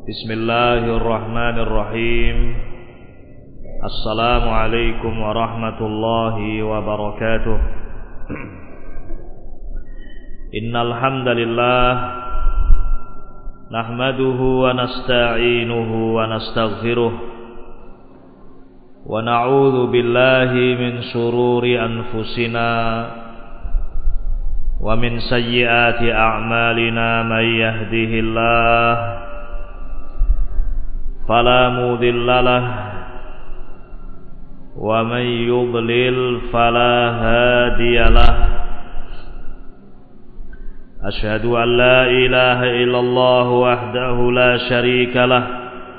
Bismillahirrahmanirrahim. Assalamualaikum warahmatullahi wabarakatuh. Innal hamdalillah nahmaduhu wa nasta'inuhu wa nastaghfiruh wa na'udzu billahi min shururi anfusina wa min sayyiati a'malina may yahdihillahu fala mudilla lahu wa may yudlil fala hadiya lahu. Asyhadu an la ilaha illallah wahdahu la syarika lahu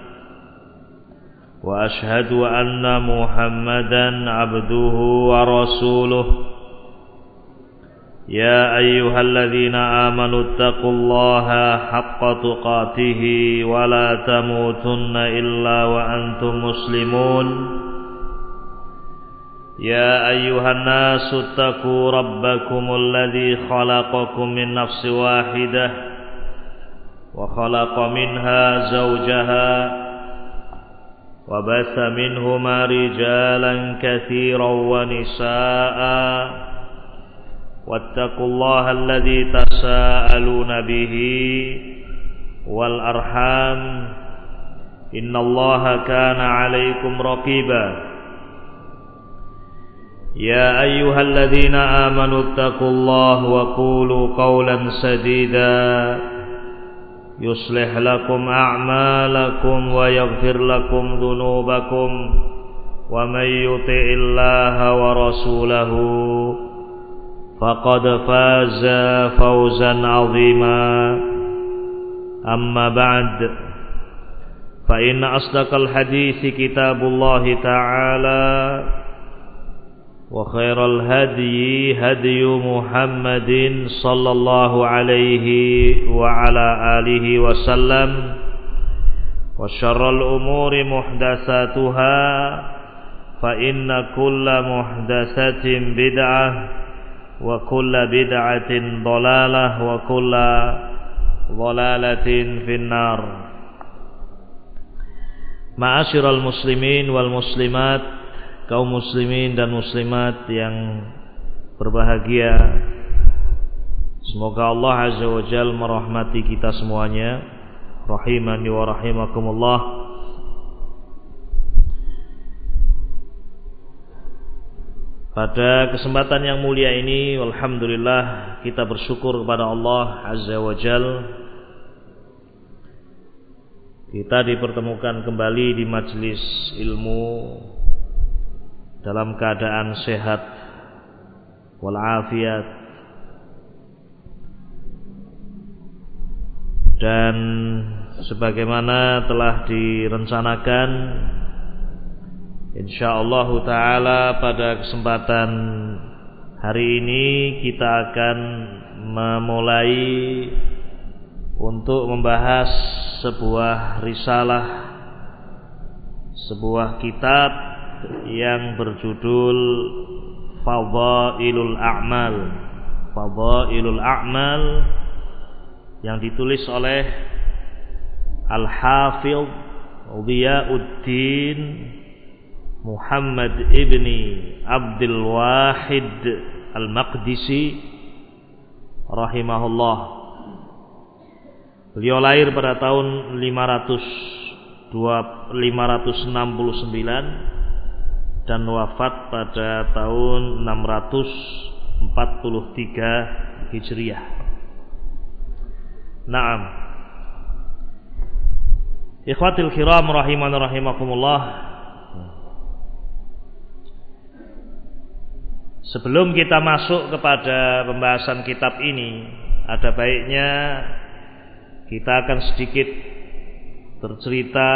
wa asyhadu anna Muhammadan abduhu wa rasuluh. Ya ayyuhalladzina amanu taqullaha haqqa tuqatih wa la tamutunna illa wa antum muslimun. Ya ayyuhan nasu taqu rabbakumul ladzi khalaqakum min nafsin wahidah wa khalaqa minha zawjaha wa batha minhuma rijalan katsiran wa nisaa'a. Wattaqullaha alladzi tasaaluna bihi wal arham innallaha kana 'alaikum raqiba. Ya ayyuhalladzina amanu taqullaha wa qulu qawlan sadida yuslih lakum a'malakum wa yaghfir lakum dhunubakum wa may yuti'illaha wa rasulahu faqad faza fawzan 'azima. Amma ba'd, fa inna asdaqal hadithi kitabullahi ta'ala wa khairal hadyi hadyu Muhammadin sallallahu alaihi wa ala alihi wa sallam wa syarrul umuri muhdatsatuha fa inna kulla muhdatsatin bid'ah wa kulla bid'atin dhalalah wa kulla dhalalatin finnar. Ma'asyiral muslimin wal muslimat, kaum muslimin dan muslimat yang berbahagia, semoga Allah azza wa jalla merahmati kita semuanya, rahimani wa rahimakumullah. Pada kesempatan yang mulia ini, alhamdulillah kita bersyukur kepada Allah azza wa jalla, kita dipertemukan kembali di majelis ilmu dalam keadaan sehat walafiat, dan sebagaimana telah direncanakan, insyaallah ta'ala pada kesempatan hari ini kita akan memulai untuk membahas sebuah risalah, sebuah kitab yang berjudul Fadhailul A'mal. Fadhailul A'mal yang ditulis oleh Al-Hafidh Dhiyauddin Muhammad ibni Abdul Wahid Al-Maqdisi rahimahullah. Beliau lahir pada tahun 569 dan wafat pada tahun 643 Hijriah. Naam. Ikhwatil kiram rahimani rahimakumullah. Sebelum kita masuk kepada pembahasan kitab ini, ada baiknya kita akan sedikit bercerita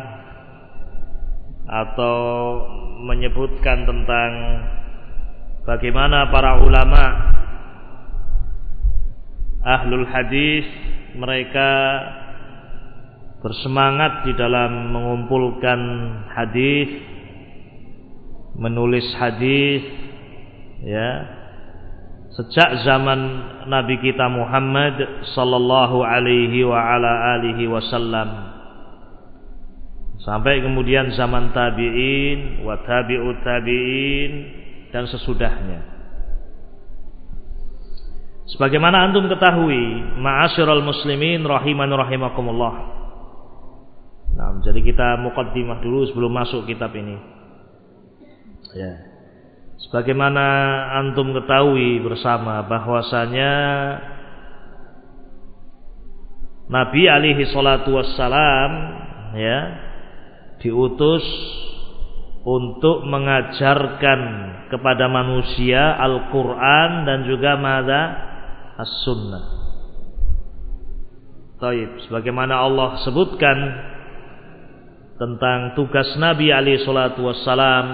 atau menyebutkan tentang bagaimana para ulama ahlul hadis mereka bersemangat di dalam mengumpulkan hadis, menulis hadis, ya, sejak zaman Nabi kita Muhammad sallallahu alaihi wa ala alihi wasallam. sampai kemudian zaman tabi'in, wa tabi'ut tabi'in, dan sesudahnya. Sebagaimana antum ketahui, ma'asyiral muslimin rahimani rahimakumullah. Nah, jadi kita muqaddimah dulu sebelum masuk kitab ini. Ya. Sebagaimana antum ketahui bersama bahwasanya Nabi alaihi salatu wassalam ya diutus untuk mengajarkan kepada manusia Al-Qur'an dan juga As-Sunnah. Taib, sebagaimana Allah sebutkan tentang tugas Nabi alaihi salatu wassalam,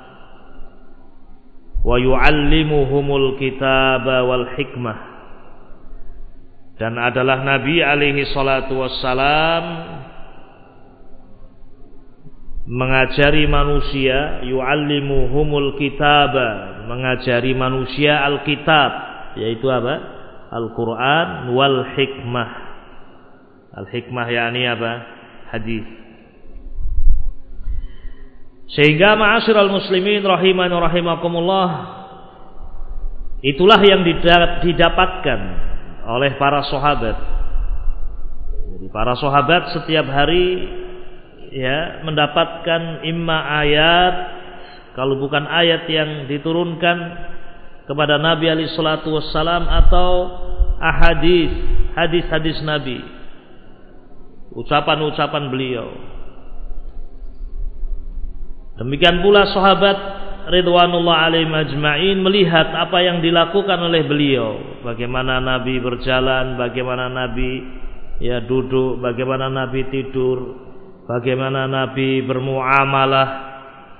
wa yu'allimuhumul kitaba wal hikmah, dan adalah Nabi alaihi salatu wassalam mengajari manusia, yu'allimuhumul kitaba, mengajari manusia Alkitab, yaitu apa? Al-Quran wal hikmah. Al-hikmah yakni apa? Hadis. Sehingga ma'asyiral muslimin rahimani rahimakumullah, itulah yang didapatkan oleh para sahabat. Jadi para sahabat setiap hari ya mendapatkan imma ayat, kalau bukan ayat yang diturunkan kepada Nabi alaihi salatu wassalam, atau hadis Nabi, ucapan-ucapan beliau. Demikian pula sahabat ridwanullah alaihim ajma'in melihat apa yang dilakukan oleh beliau, bagaimana Nabi berjalan, bagaimana Nabi ya duduk, bagaimana Nabi tidur, bagaimana Nabi bermuamalah.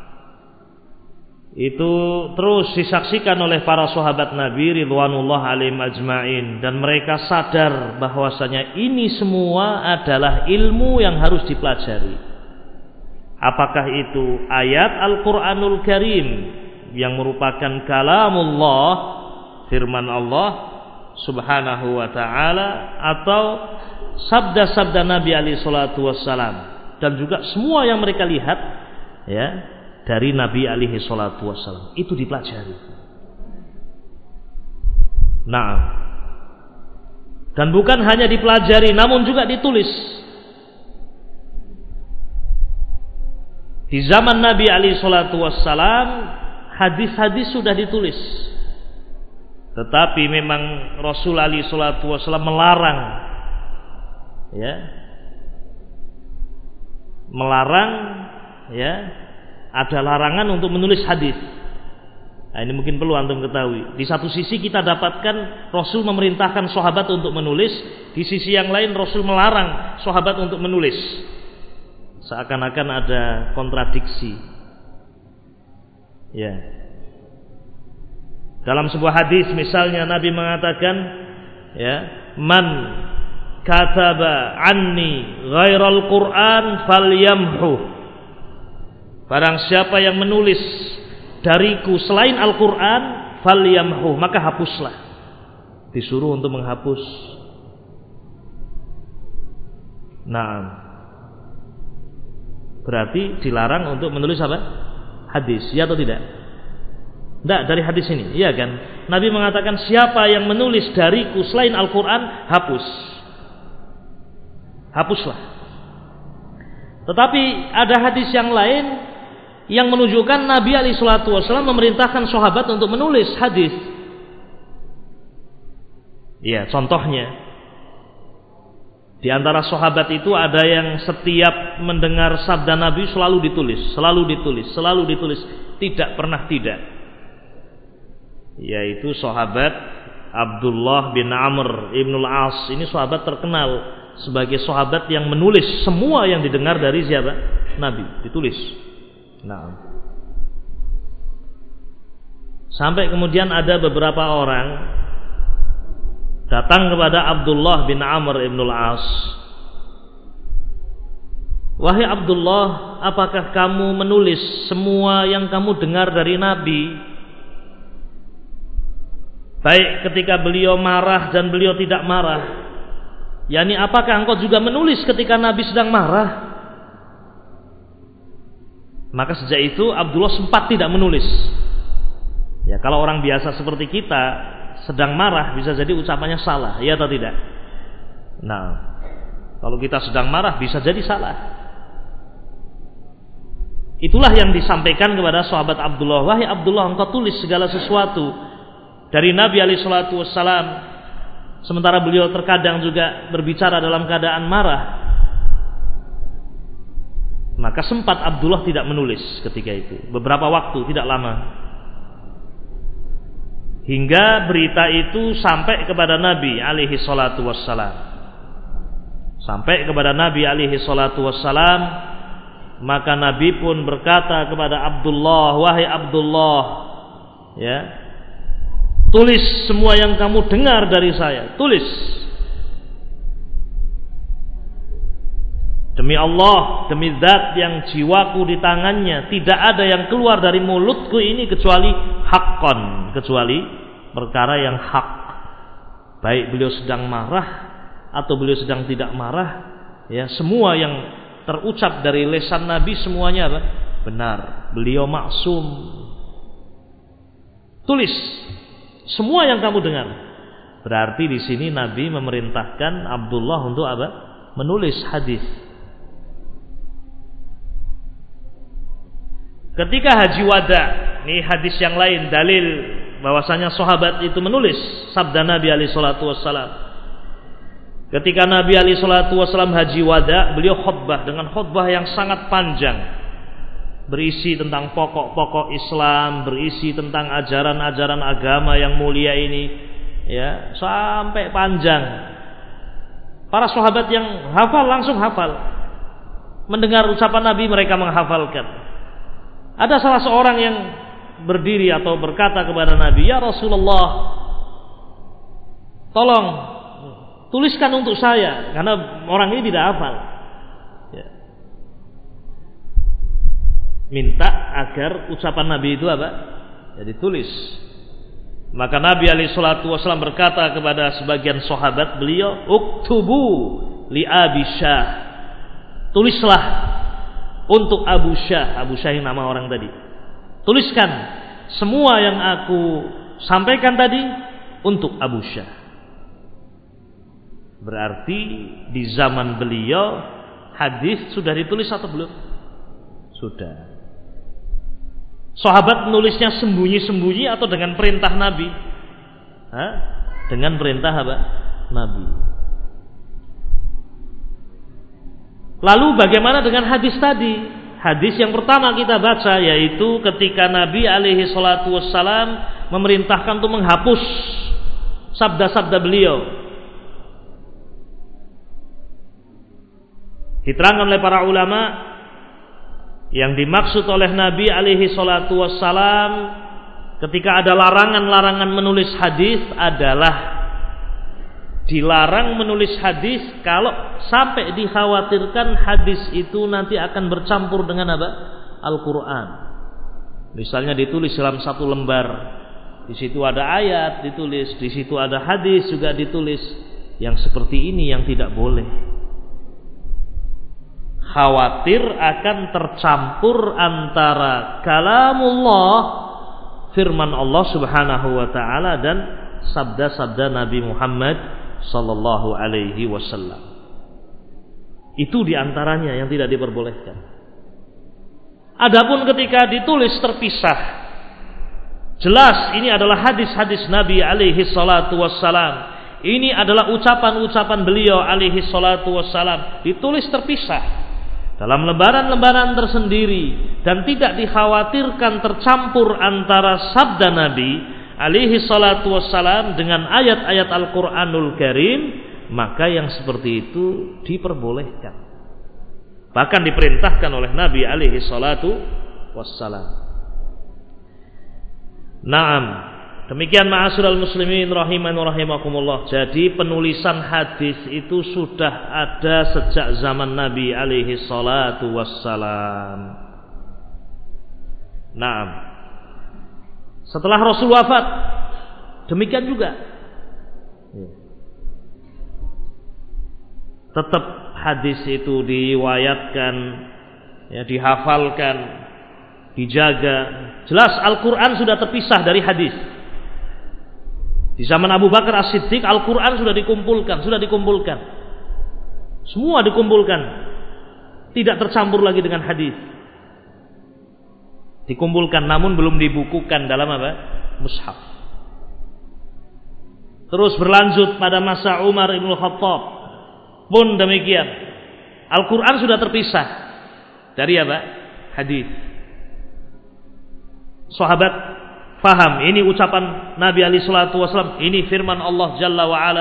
Itu terus disaksikan oleh para sahabat Nabi ridwanullah alaihim ajma'in, dan mereka sadar bahwasanya ini semua adalah ilmu yang harus dipelajari. Apakah itu ayat Al-Quranul Karim yang merupakan kalamullah, firman Allah subhanahu wa ta'ala, atau sabda-sabda Nabi alaihi salatu wassalam, dan juga semua yang mereka lihat ya dari Nabi alaihi salatu wassalam, itu dipelajari. Nah, dan bukan hanya dipelajari namun juga ditulis. Di zaman Nabi alaihi salatu wassalam hadis-hadis sudah ditulis, tetapi memang Rasul alaihi salatu wassalam melarang ya, ada larangan untuk menulis hadis. Nah, ini mungkin perlu antum ketahui. Di satu sisi kita dapatkan Rasul memerintahkan sahabat untuk menulis, di sisi yang lain Rasul melarang sahabat untuk menulis. Seakan-akan ada kontradiksi. Ya. Dalam sebuah hadis misalnya Nabi mengatakan, ya, man kataba anni ghairal Qur'an falyamhu. Barang siapa yang menulis dariku selain Al-Qur'an, falyamhu, maka hapuslah. Disuruh untuk menghapus. Nah, berarti dilarang untuk menulis apa? Hadis, ya atau tidak? Tidak, dari hadis ini, iya kan? Nabi mengatakan siapa yang menulis dariku selain Al-Quran, hapuslah. Tetapi ada hadis yang lain yang menunjukkan Nabi alaihi salatu wasallam memerintahkan sahabat untuk menulis hadis. Iya, contohnya di antara sahabat itu ada yang setiap mendengar sabda Nabi selalu ditulis, tidak pernah tidak. Yaitu sahabat Abdullah bin Amr ibnul As. Ini sahabat terkenal sebagai sahabat yang menulis semua yang didengar dari siapa? Nabi, ditulis. Nah, sampai kemudian ada beberapa orang datang kepada Abdullah bin Amr ibnul As. Wahai Abdullah, apakah kamu menulis semua yang kamu dengar dari Nabi? Baik ketika beliau marah dan beliau tidak marah. Yani apakah engkau juga menulis ketika Nabi sedang marah? Maka sejak itu Abdullah sempat tidak menulis. Ya, kalau orang biasa seperti kita sedang marah bisa jadi ucapannya salah, ya atau tidak? Nah, kalau kita sedang marah bisa jadi salah. Itulah yang disampaikan kepada sahabat Abdullah. Wahai Abdullah, engkau tulis segala sesuatu dari Nabi alaihi salatu wassalam, sementara beliau terkadang juga berbicara dalam keadaan marah. Maka sempat Abdullah tidak menulis ketika itu, beberapa waktu, tidak lama. Hingga berita itu sampai kepada Nabi alaihi salatu wassalam. Sampai kepada Nabi alaihi salatu wassalam, maka Nabi pun berkata kepada Abdullah, wahai Abdullah, ya, tulis semua yang kamu dengar dari saya, tulis. Demi Allah, demi zat yang jiwaku di tangannya, tidak ada yang keluar dari mulutku ini kecuali haqqan, kecuali perkara yang hak. Baik beliau sedang marah atau beliau sedang tidak marah, ya, semua yang terucap dari lisan Nabi semuanya apa? Benar. Beliau maksum. Tulis semua yang kamu dengar. Berarti di sini Nabi memerintahkan Abdullah untuk apa? Menulis hadis. Ketika haji wada, ini hadis yang lain dalil bahwasanya sahabat itu menulis sabda Nabi alaihi salatu wassalam. Ketika Nabi alaihi salatu wassalam haji wada, beliau khutbah dengan khutbah yang sangat panjang, berisi tentang pokok-pokok Islam, berisi tentang ajaran-ajaran agama yang mulia ini, ya, sampai panjang. Para sahabat yang hafal langsung hafal. Mendengar ucapan Nabi mereka menghafalkan. Ada salah seorang yang berdiri atau berkata kepada Nabi, ya Rasulullah, tolong tuliskan untuk saya, karena orang ini tidak hafal. Ya. Minta agar ucapan Nabi itu apa? Ya, ditulis. Maka Nabi alaihi salatu wasallam berkata kepada sebagian sahabat beliau, uktubu li Abi Syah, tulislah untuk Abu Syah. Abu Syah yang nama orang tadi. Tuliskan semua yang aku sampaikan tadi untuk Abu Syah. Berarti di zaman beliau hadis sudah ditulis atau belum? Sudah. Sahabat menulisnya sembunyi-sembunyi atau dengan perintah Nabi? Hah? Dengan perintah apa? Nabi. Lalu bagaimana dengan hadis tadi? Hadis yang pertama kita baca yaitu ketika Nabi alaihi salatu wassalam memerintahkan untuk menghapus sabda-sabda beliau. Diterangkan oleh para ulama yang dimaksud oleh Nabi alaihi salatu wassalam ketika ada larangan-larangan menulis hadis adalah dilarang menulis hadis kalau sampai dikhawatirkan hadis itu nanti akan bercampur dengan apa? Al-Quran. Misalnya ditulis dalam satu lembar, di situ ada ayat ditulis, di situ ada hadis juga ditulis. Yang seperti ini yang tidak boleh. Khawatir akan tercampur antara kalamullah, firman Allah Subhanahu wa taala, dan sabda-sabda Nabi Muhammad sallallahu alaihi wasallam. Itu diantaranya yang tidak diperbolehkan. Adapun ketika ditulis terpisah, jelas ini adalah hadis-hadis Nabi alaihi salatu wassalam. Ini adalah ucapan-ucapan beliau alaihi salatu wassalam. Ditulis terpisah dalam lembaran-lembaran tersendiri dan tidak dikhawatirkan tercampur antara sabda Nabi alaihi salatu wassalam dengan ayat-ayat Al-Quranul Karim, maka yang seperti itu diperbolehkan, bahkan diperintahkan oleh Nabi alaihi salatu wassalam. Naam, demikian ma'asyiral muslimin rahiman wa rahimakumullah. Jadi penulisan hadis itu sudah ada sejak zaman Nabi alaihi salatu wassalam. Naam. Setelah Rasul wafat, demikian juga. Tetap hadis itu diriwayatkan, ya, dihafalkan dijaga. Jelas Al-Quran sudah terpisah dari hadis. Di zaman Abu Bakar As-Siddiq, Al-Quran sudah dikumpulkan. Semua dikumpulkan. Tidak tercampur lagi dengan hadis. Dikumpulkan namun belum dibukukan dalam apa? Mushaf. Terus berlanjut pada masa Umar Ibn Khattab pun demikian. Al-Quran sudah terpisah dari apa? Hadis. Sahabat faham, ini ucapan Nabi alaihi salatu wasallam, ini firman Allah Jalla wa Ala.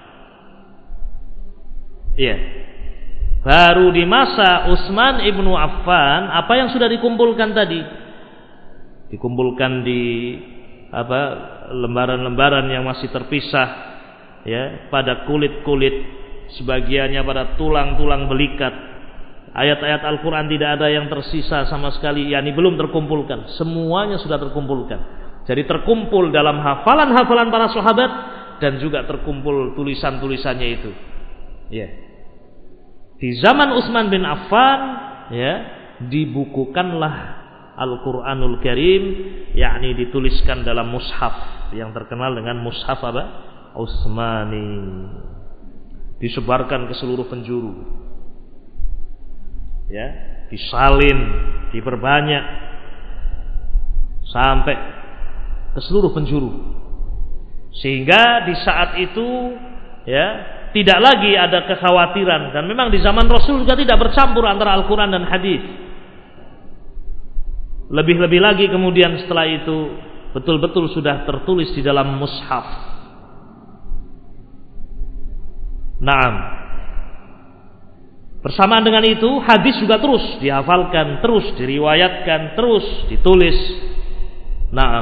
Iya. Baru di masa Utsman ibnu Affan, apa yang sudah dikumpulkan tadi? Dikumpulkan di apa? Lembaran-lembaran yang masih terpisah, ya, pada kulit-kulit, sebagiannya pada tulang-tulang belikat. Ayat-ayat Al-Quran tidak ada yang tersisa sama sekali, yakni belum terkumpulkan. Semuanya sudah terkumpulkan. Jadi terkumpul dalam hafalan-hafalan para sahabat dan juga terkumpul tulisan-tulisannya itu. Ya. Di zaman Utsman bin Affan, ya, dibukukanlah Al-Quranul Karim, yakni dituliskan dalam mushaf yang terkenal dengan mushaf apa? Utsmani. Disebarkan ke seluruh penjuru. Ya, disalin, diperbanyak sampai ke seluruh penjuru. Sehingga di saat itu, ya, tidak lagi ada kekhawatiran, dan memang di zaman Rasul juga tidak bercampur antara Al-Quran dan hadis. Lebih-lebih lagi kemudian setelah itu betul-betul sudah tertulis di dalam mushaf. Naam. Bersamaan dengan itu hadis juga terus dihafalkan, terus diriwayatkan, terus ditulis. Naam.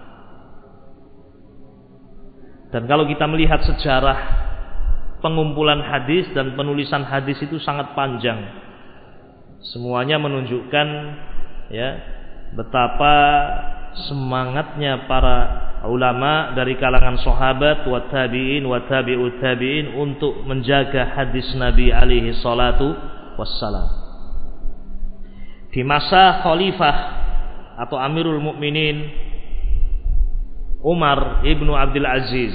Dan kalau kita melihat sejarah pengumpulan hadis dan penulisan hadis itu sangat panjang. Semuanya menunjukkan, ya, betapa semangatnya para ulama dari kalangan sahabat wa tabi'in wa tabi'ut tabi'in untuk menjaga hadis Nabi alaihi salatu wassalam. Di masa khalifah atau Amirul Mukminin Umar ibnu Abdul Aziz,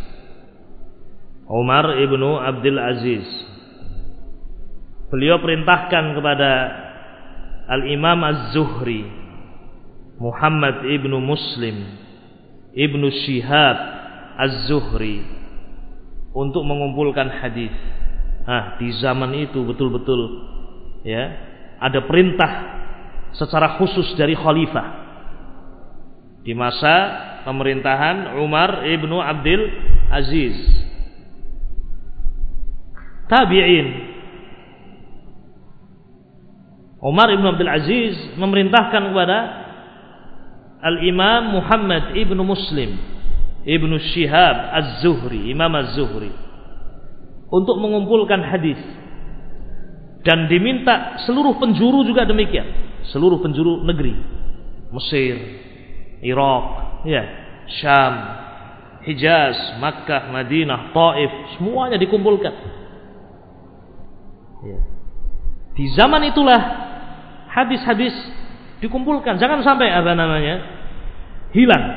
beliau perintahkan kepada Al-Imam Az-Zuhri, Muhammad ibnu Muslim Ibnu Syihab Az-Zuhri untuk mengumpulkan hadis. Di zaman itu betul-betul, ya, ada perintah secara khusus dari khalifah di masa pemerintahan Umar ibnu Abdul Aziz. Tabi'in. Umar ibnu Abdul Aziz memerintahkan kepada Al-Imam Muhammad ibnu Muslim Ibnu Syihab Az-Zuhri, Imam Az-Zuhri, untuk mengumpulkan hadis. Dan diminta seluruh penjuru juga demikian, seluruh penjuru negeri, Mesir, Irak, ya, Syam, Hijaz, Makkah, Madinah, Taif, semuanya dikumpulkan. Ya. Di zaman itulah hadis-hadis dikumpulkan, jangan sampai hilang.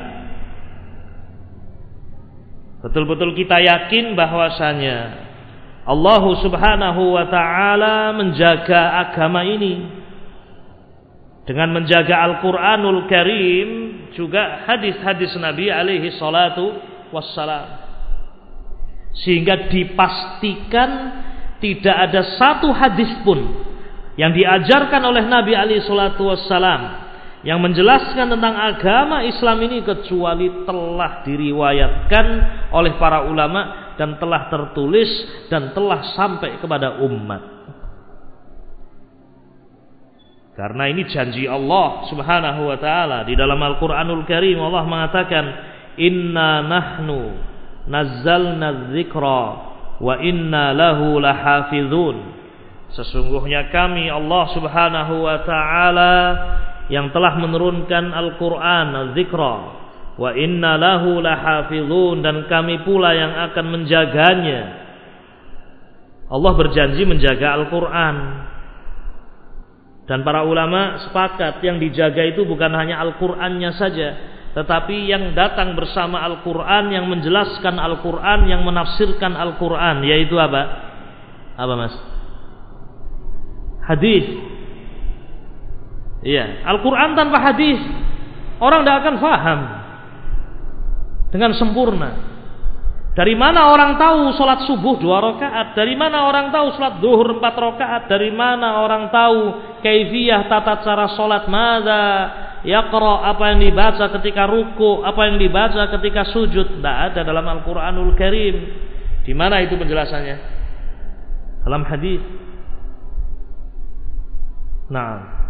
Betul-betul kita yakin bahwasanya Allah Subhanahu wa taala menjaga agama ini dengan menjaga Al-Qur'anul Karim, juga hadis-hadis Nabi alaihi salatu wassalam, sehingga dipastikan tidak ada satu hadis pun yang diajarkan oleh Nabi alaihi salatu wassalam yang menjelaskan tentang agama Islam ini kecuali telah diriwayatkan oleh para ulama dan telah tertulis dan telah sampai kepada umat. Karena ini janji Allah Subhanahu wa taala di dalam Al-Qur'anul Karim. Allah mengatakan, "Inna nahnu nazzalna dzikra wa inna lahu lahafizun." Sesungguhnya kami Allah Subhanahu wa taala yang telah menurunkan Al-Quran, Al-Zikra, wa inna lahu lahafizun, dan kami pula yang akan menjaganya. Allah berjanji menjaga Al-Quran. Dan para ulama sepakat yang dijaga itu bukan hanya Al-Qur'annya saja, tetapi yang datang bersama Al-Qur'an, yang menjelaskan Al-Qur'an, yang menafsirkan Al-Qur'an, yaitu apa? Apa Mas? Hadis. Iya, Al-Qur'an tanpa hadis orang tidak akan faham dengan sempurna. Dari mana orang tahu sholat subuh 2 rakaat? Dari mana orang tahu sholat zuhur 4 rakaat? Dari mana orang tahu kaifiyah tata cara sholat? Madza yaqra, apa yang dibaca ketika ruku, apa yang dibaca ketika sujud? Tidak ada dalam Al-Qur'anul Karim. Di mana itu penjelasannya? Dalam hadis. Nah,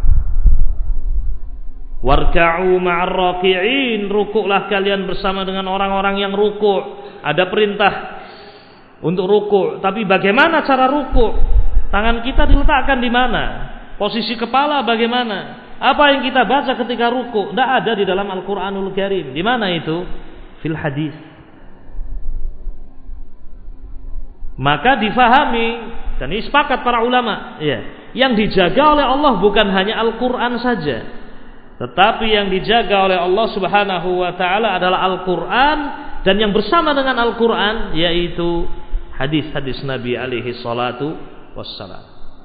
warka'u ma'ar raki'in, rukuklah kalian bersama dengan orang-orang yang rukuk. Ada perintah untuk rukuk, tapi bagaimana cara rukuk? Tangan kita diletakkan di mana? Posisi kepala bagaimana? Apa yang kita baca ketika rukuk? Tidak ada di dalam Al-Qur'anul Karim. Di mana itu? Fil hadis. Maka difahami, dan ini sepakat para ulama, ya, yang dijaga oleh Allah bukan hanya Al-Qur'an saja, tetapi yang dijaga oleh Allah Subhanahu wa taala adalah Al-Qur'an, dan yang bersama dengan Al-Qur'an yaitu hadis-hadis Nabi alaihi salatu wassalam.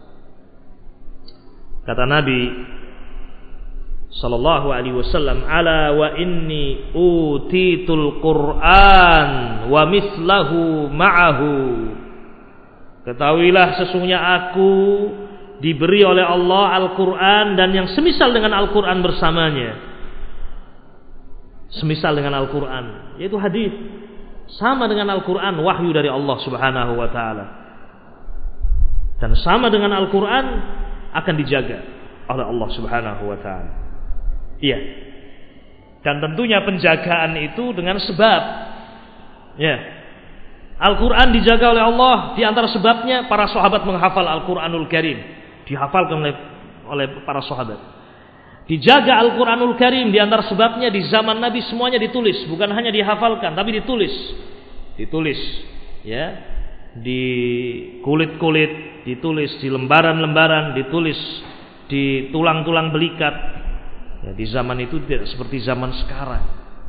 Kata Nabi sallallahu alaihi wasallam, ala wa inni utitul Qur'an wa mislahu ma'ahu. Ketahuilah sesungguhnya aku diberi oleh Allah Al-Quran dan yang semisal dengan Al-Quran bersamanya. Semisal dengan Al-Quran, yaitu hadis. Sama dengan Al-Quran, wahyu dari Allah Subhanahu wa ta'ala. Dan sama dengan Al-Quran akan dijaga oleh Allah Subhanahu wa ta'ala. Iya. Dan tentunya penjagaan itu dengan sebab. Ya. Al-Quran dijaga oleh Allah. Di antara sebabnya para sahabat menghafal Al-Quranul Karim. Dihafalkan oleh para sahabat. Dijaga Al-Quranul Karim di antara sebabnya di zaman Nabi semuanya ditulis, bukan hanya dihafalkan tapi ditulis. Ditulis, ya. Di kulit-kulit, ditulis di lembaran-lembaran, ditulis di tulang-tulang belikat. Ya, di zaman itu tidak seperti zaman sekarang.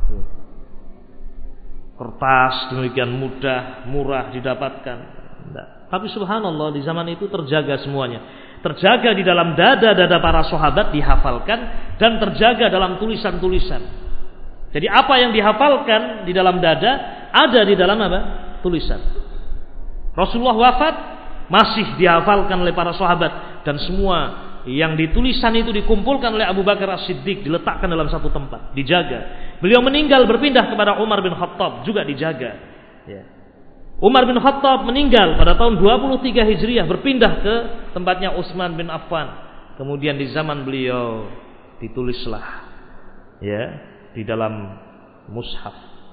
Kertas demikian mudah, murah didapatkan. Tidak. Tapi subhanallah di zaman itu terjaga semuanya. Terjaga di dalam dada-dada para sahabat, dihafalkan dan terjaga dalam tulisan-tulisan. Jadi apa yang dihafalkan di dalam dada ada di dalam apa? Tulisan. Rasulullah wafat masih dihafalkan oleh para sahabat dan semua yang ditulisan itu dikumpulkan oleh Abu Bakar As-Siddiq, diletakkan dalam satu tempat, dijaga. Beliau meninggal berpindah kepada Umar bin Khattab, juga dijaga. Ya. Umar bin Khattab meninggal pada tahun 23 Hijriah, berpindah ke tempatnya Utsman bin Affan. Kemudian di zaman beliau ditulislah, ya, di dalam mushaf.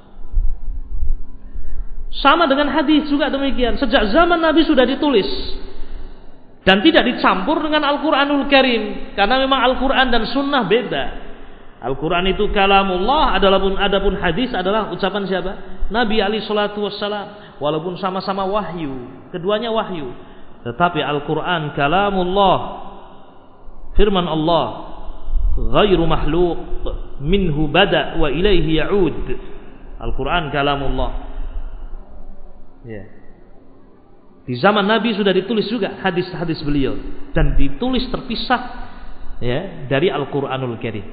Sama dengan hadis juga demikian. Sejak zaman Nabi sudah ditulis dan tidak dicampur dengan Al-Quranul Karim, karena memang Al-Quran dan Sunnah beda. Al-Quran itu kalamullah, adapun hadis adalah ucapan siapa? Nabi alaihi salatu wassalam. Walaupun sama-sama wahyu, keduanya wahyu, tetapi Al-Quran kalamullah, firman Allah, ghairu makhluq, minhu bada' wa ilaihi ya'ud. Al-Quran kalamullah. Ya. Di zaman Nabi sudah ditulis juga hadis-hadis beliau dan ditulis terpisah, ya, dari Al-Quranul Karim.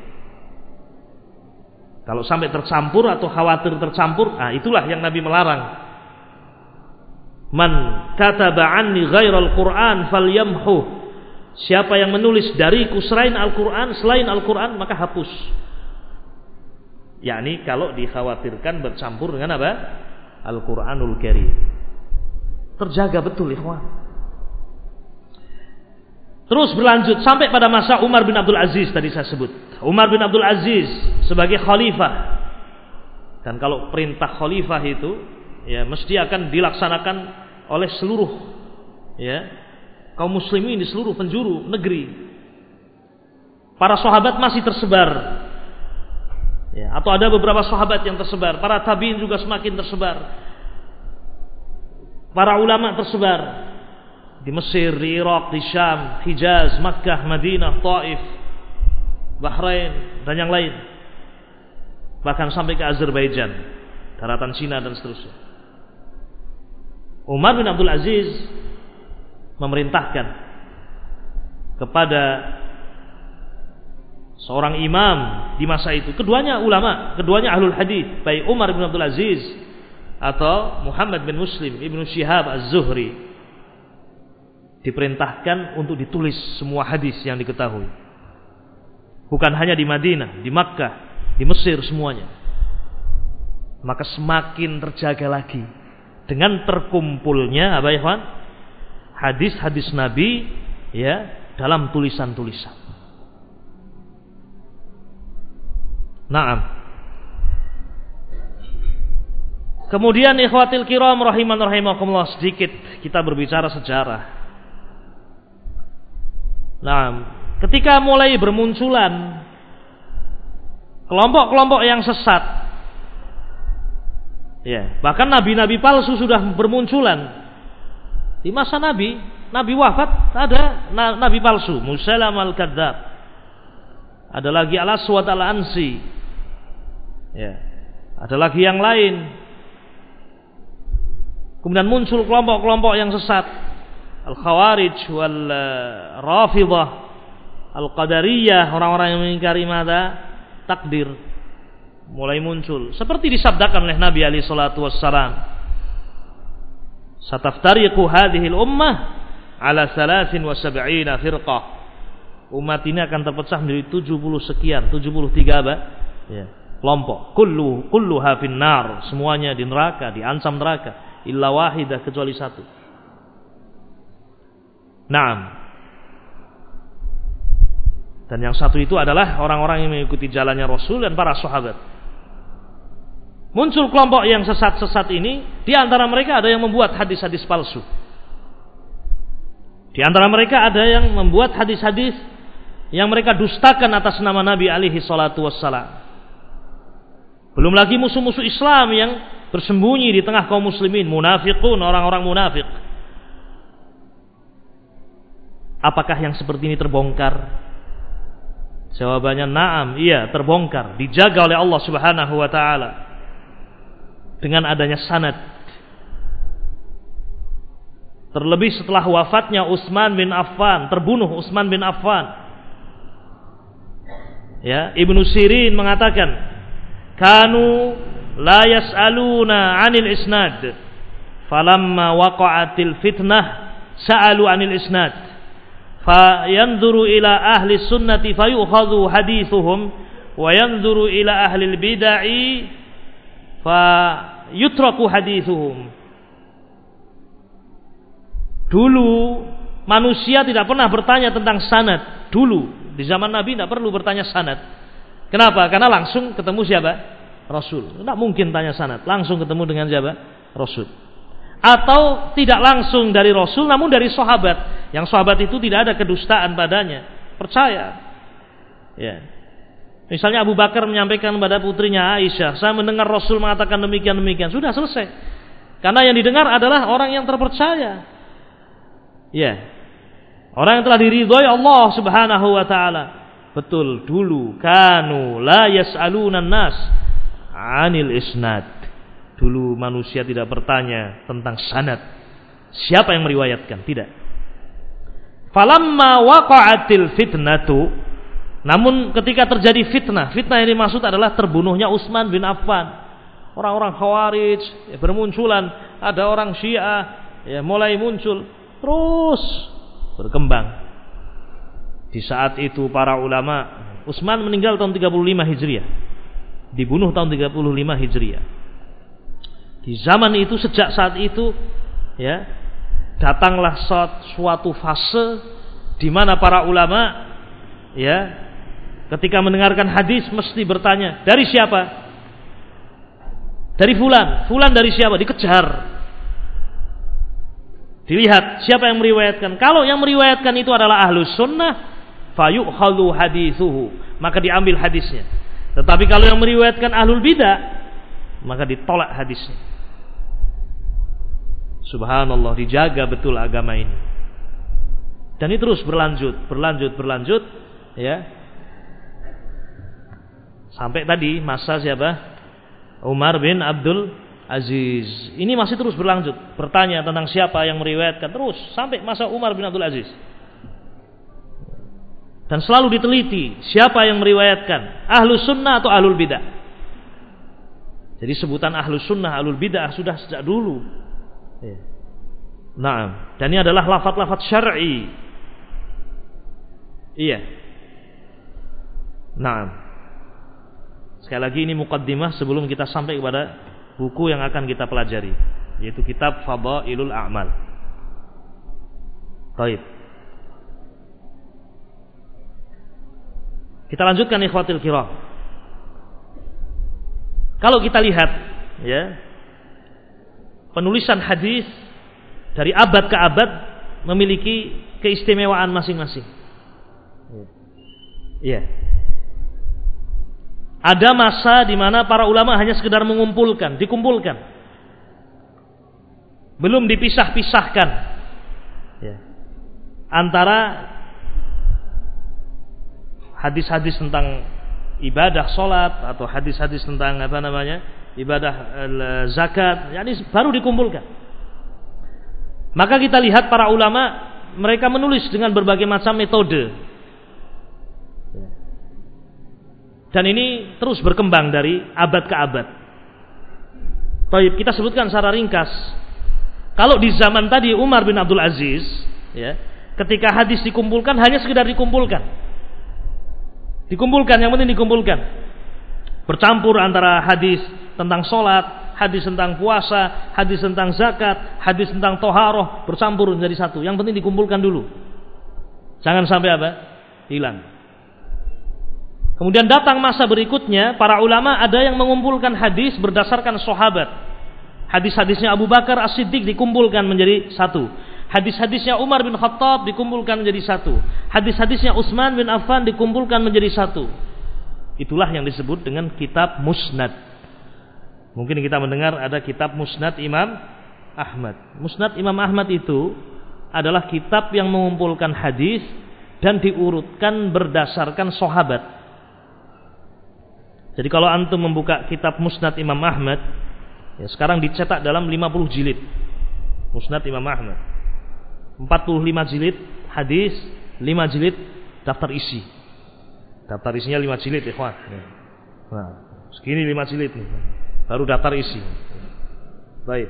Kalau sampai tercampur atau khawatir tercampur, itulah yang Nabi melarang. Man kataba anni ghairal Qur'an falyamhu. Siapa yang menulis dariku selain Al-Quran, maka hapus. Yakni kalau dikhawatirkan bercampur dengan apa? Al-Quranul Karim. Terjaga betul, ikhwan. Terus berlanjut sampai pada masa Umar bin Abdul Aziz tadi saya sebut. Umar bin Abdul Aziz sebagai khalifah. Dan kalau perintah khalifah itu, ya, mesti akan dilaksanakan oleh seluruh, ya, kaum muslimin di seluruh penjuru negeri. Para sahabat masih tersebar, ya, atau ada beberapa sahabat yang tersebar. Para tabi'in juga semakin tersebar. Para ulama tersebar. di Mesir, di Irak, di Syam, Hijaz, Makkah, Madinah, Taif, Bahrain dan yang lain. Bahkan sampai ke Azerbaijan, daratan Cina dan seterusnya. Umar bin Abdul Aziz memerintahkan kepada seorang imam di masa itu, keduanya ulama, keduanya ahlul hadis, baik Umar bin Abdul Aziz atau Muhammad bin Muslim Ibnu Syihab Az-Zuhri, diperintahkan untuk ditulis semua hadis yang diketahui. Bukan hanya di Madinah, di Makkah, di Mesir, semuanya. Maka semakin terjaga lagi dengan terkumpulnya apa ya, Pak? Hadis-hadis Nabi ya dalam tulisan-tulisan. Naam. Kemudian ikhwatil kiram rahiman rahimakumullah, sedikit kita berbicara sejarah. Naam, ketika mulai bermunculan kelompok-kelompok yang sesat, ya, bahkan nabi-nabi palsu sudah bermunculan. Di masa Nabi wafat ada nabi palsu, Musailam al-Kadzdzab. Ada lagi Al-Aswad al-Ansi. Ya. Ada lagi yang lain. Kemudian muncul kelompok-kelompok yang sesat, Al-Khawarij wal Rafidah, Al-Qadariyah, orang-orang yang mengingkari takdir mulai muncul. Seperti disabdakan oleh Nabi alaihi salatu wassalam, "Sataftariqu hadhil ummah ala 73 firqah." Umat ini akan terpecah menjadi 70 sekian, 73 apa? Ya, kelompok. Kulluha finnar, semuanya di neraka, diancam neraka, illa wahidah, kecuali satu. Naam. Dan yang satu itu adalah orang-orang yang mengikuti jalannya Rasul dan para sahabat. Muncul kelompok yang sesat-sesat ini, di antara mereka ada yang membuat hadis-hadis palsu. Di antara mereka ada yang membuat hadis-hadis yang mereka dustakan atas nama Nabi alaihi salatu wassalam. Belum lagi musuh-musuh Islam yang bersembunyi di tengah kaum muslimin, munafiqun, orang-orang munafik. Apakah yang seperti ini terbongkar? Jawabannya na'am, iya, terbongkar, dijaga oleh Allah Subhanahu wa taala dengan adanya sanad. Terlebih setelah wafatnya Utsman bin Affan, terbunuh Utsman bin Affan. Ya, Ibnu Sirin mengatakan, kanu la yas'aluna 'anil isnad, falamma waqa'atil fitnah sa'alu 'anil isnad, fayanzuru ila ahli sunnati fayukhadhu hadithuhum wa yanzuru ila ahli bid'ah fayutraku hadithuhum. Dulu manusia tidak pernah bertanya tentang sanad. Dulu di zaman Nabi tidak perlu bertanya sanad. Kenapa? Karena langsung ketemu siapa? Rasul. Tidak mungkin tanya sanad. Langsung ketemu dengan siapa? Rasul. Atau tidak langsung dari Rasul, namun dari sahabat. Yang sahabat itu tidak ada kedustaan padanya. Percaya. Ya. Misalnya Abu Bakar menyampaikan kepada putrinya Aisyah, saya mendengar Rasul mengatakan demikian-demikian. Sudah selesai. Karena yang didengar adalah orang yang terpercaya. Ya. Orang yang telah diridhoi Allah Subhanahu wa taala. Betul, dulu kanu la yas'aluna nas 'anil isnad. Dulu manusia tidak bertanya tentang sanad. Siapa yang meriwayatkan? Tidak. Falamma waqa'atil fitnatu, namun ketika terjadi fitnah yang dimaksud adalah terbunuhnya Utsman bin Affan. Orang-orang Khawarij ya, bermunculan, ada orang Syiah ya mulai muncul, terus berkembang. Di saat itu para ulama, Utsman meninggal tahun 35 Hijriah, dibunuh tahun 35 Hijriah. Di zaman itu, sejak saat itu ya, datanglah suatu fase di mana para ulama ya ketika mendengarkan hadis mesti bertanya, dari siapa? Dari fulan. Fulan dari siapa? Dikejar. Dilihat siapa yang meriwayatkan. Kalau yang meriwayatkan itu adalah ahlus sunnah, fayukhadhu hadithuhu, maka diambil hadisnya. Tetapi kalau yang meriwayatkan ahlul bidah, maka ditolak hadisnya. Subhanallah, dijaga betul agama ini. Dan ini terus berlanjut, ya. Sampai tadi masa siapa? Umar bin Abdul Aziz. Ini masih terus berlanjut. Bertanya tentang siapa yang meriwayatkan terus sampai masa Umar bin Abdul Aziz. Dan selalu diteliti siapa yang meriwayatkan, Ahlus Sunnah atau Ahlul Bidah. Jadi sebutan Ahlus Sunnah, Ahlul Bidah sudah sejak dulu. Nah, dan ini adalah lafaz-lafaz syar'i. Iya. Nah, sekali lagi ini muqaddimah sebelum kita sampai kepada buku yang akan kita pelajari, yaitu kitab Fadailul A'mal. Baik. Kita lanjutkan ikhwatil kiram. Kalau kita lihat, ya, penulisan hadis dari abad ke abad memiliki keistimewaan masing-masing. Iya. Ada masa di mana para ulama hanya sekedar dikumpulkan. Belum dipisah-pisahkan. Ya. Antara hadis-hadis tentang ibadah salat atau hadis-hadis tentang ibadah zakat, yakni baru dikumpulkan. Maka kita lihat para ulama mereka menulis dengan berbagai macam metode. Dan ini terus berkembang dari abad ke abad. Baik, kita sebutkan secara ringkas. Kalau di zaman tadi Umar bin Abdul Aziz, ya, ketika hadis dikumpulkan hanya sekedar dikumpulkan, yang penting dikumpulkan. Bercampur antara hadis tentang sholat, hadis tentang puasa, hadis tentang zakat, hadis tentang toharoh, bercampur menjadi satu. Yang penting dikumpulkan dulu. Jangan sampai hilang. Kemudian datang masa berikutnya, para ulama ada yang mengumpulkan hadis berdasarkan sahabat. Hadis-hadisnya Abu Bakar As-Siddiq dikumpulkan menjadi satu. Hadis-hadisnya Umar bin Khattab dikumpulkan menjadi satu. Hadis-hadisnya Utsman bin Affan dikumpulkan menjadi satu. Itulah yang disebut dengan kitab Musnad. Mungkin kita mendengar ada kitab Musnad Imam Ahmad. Musnad Imam Ahmad itu adalah kitab yang mengumpulkan hadis dan diurutkan berdasarkan sahabat. Jadi kalau antum membuka kitab Musnad Imam Ahmad, ya sekarang dicetak dalam 50 jilid. Musnad Imam Ahmad. 45 jilid hadis, 5 jilid daftar isi. Daftar isinya 5 jilid, ikhwan. Nah, segini 5 jilid nih. Baru daftar isi. Baik.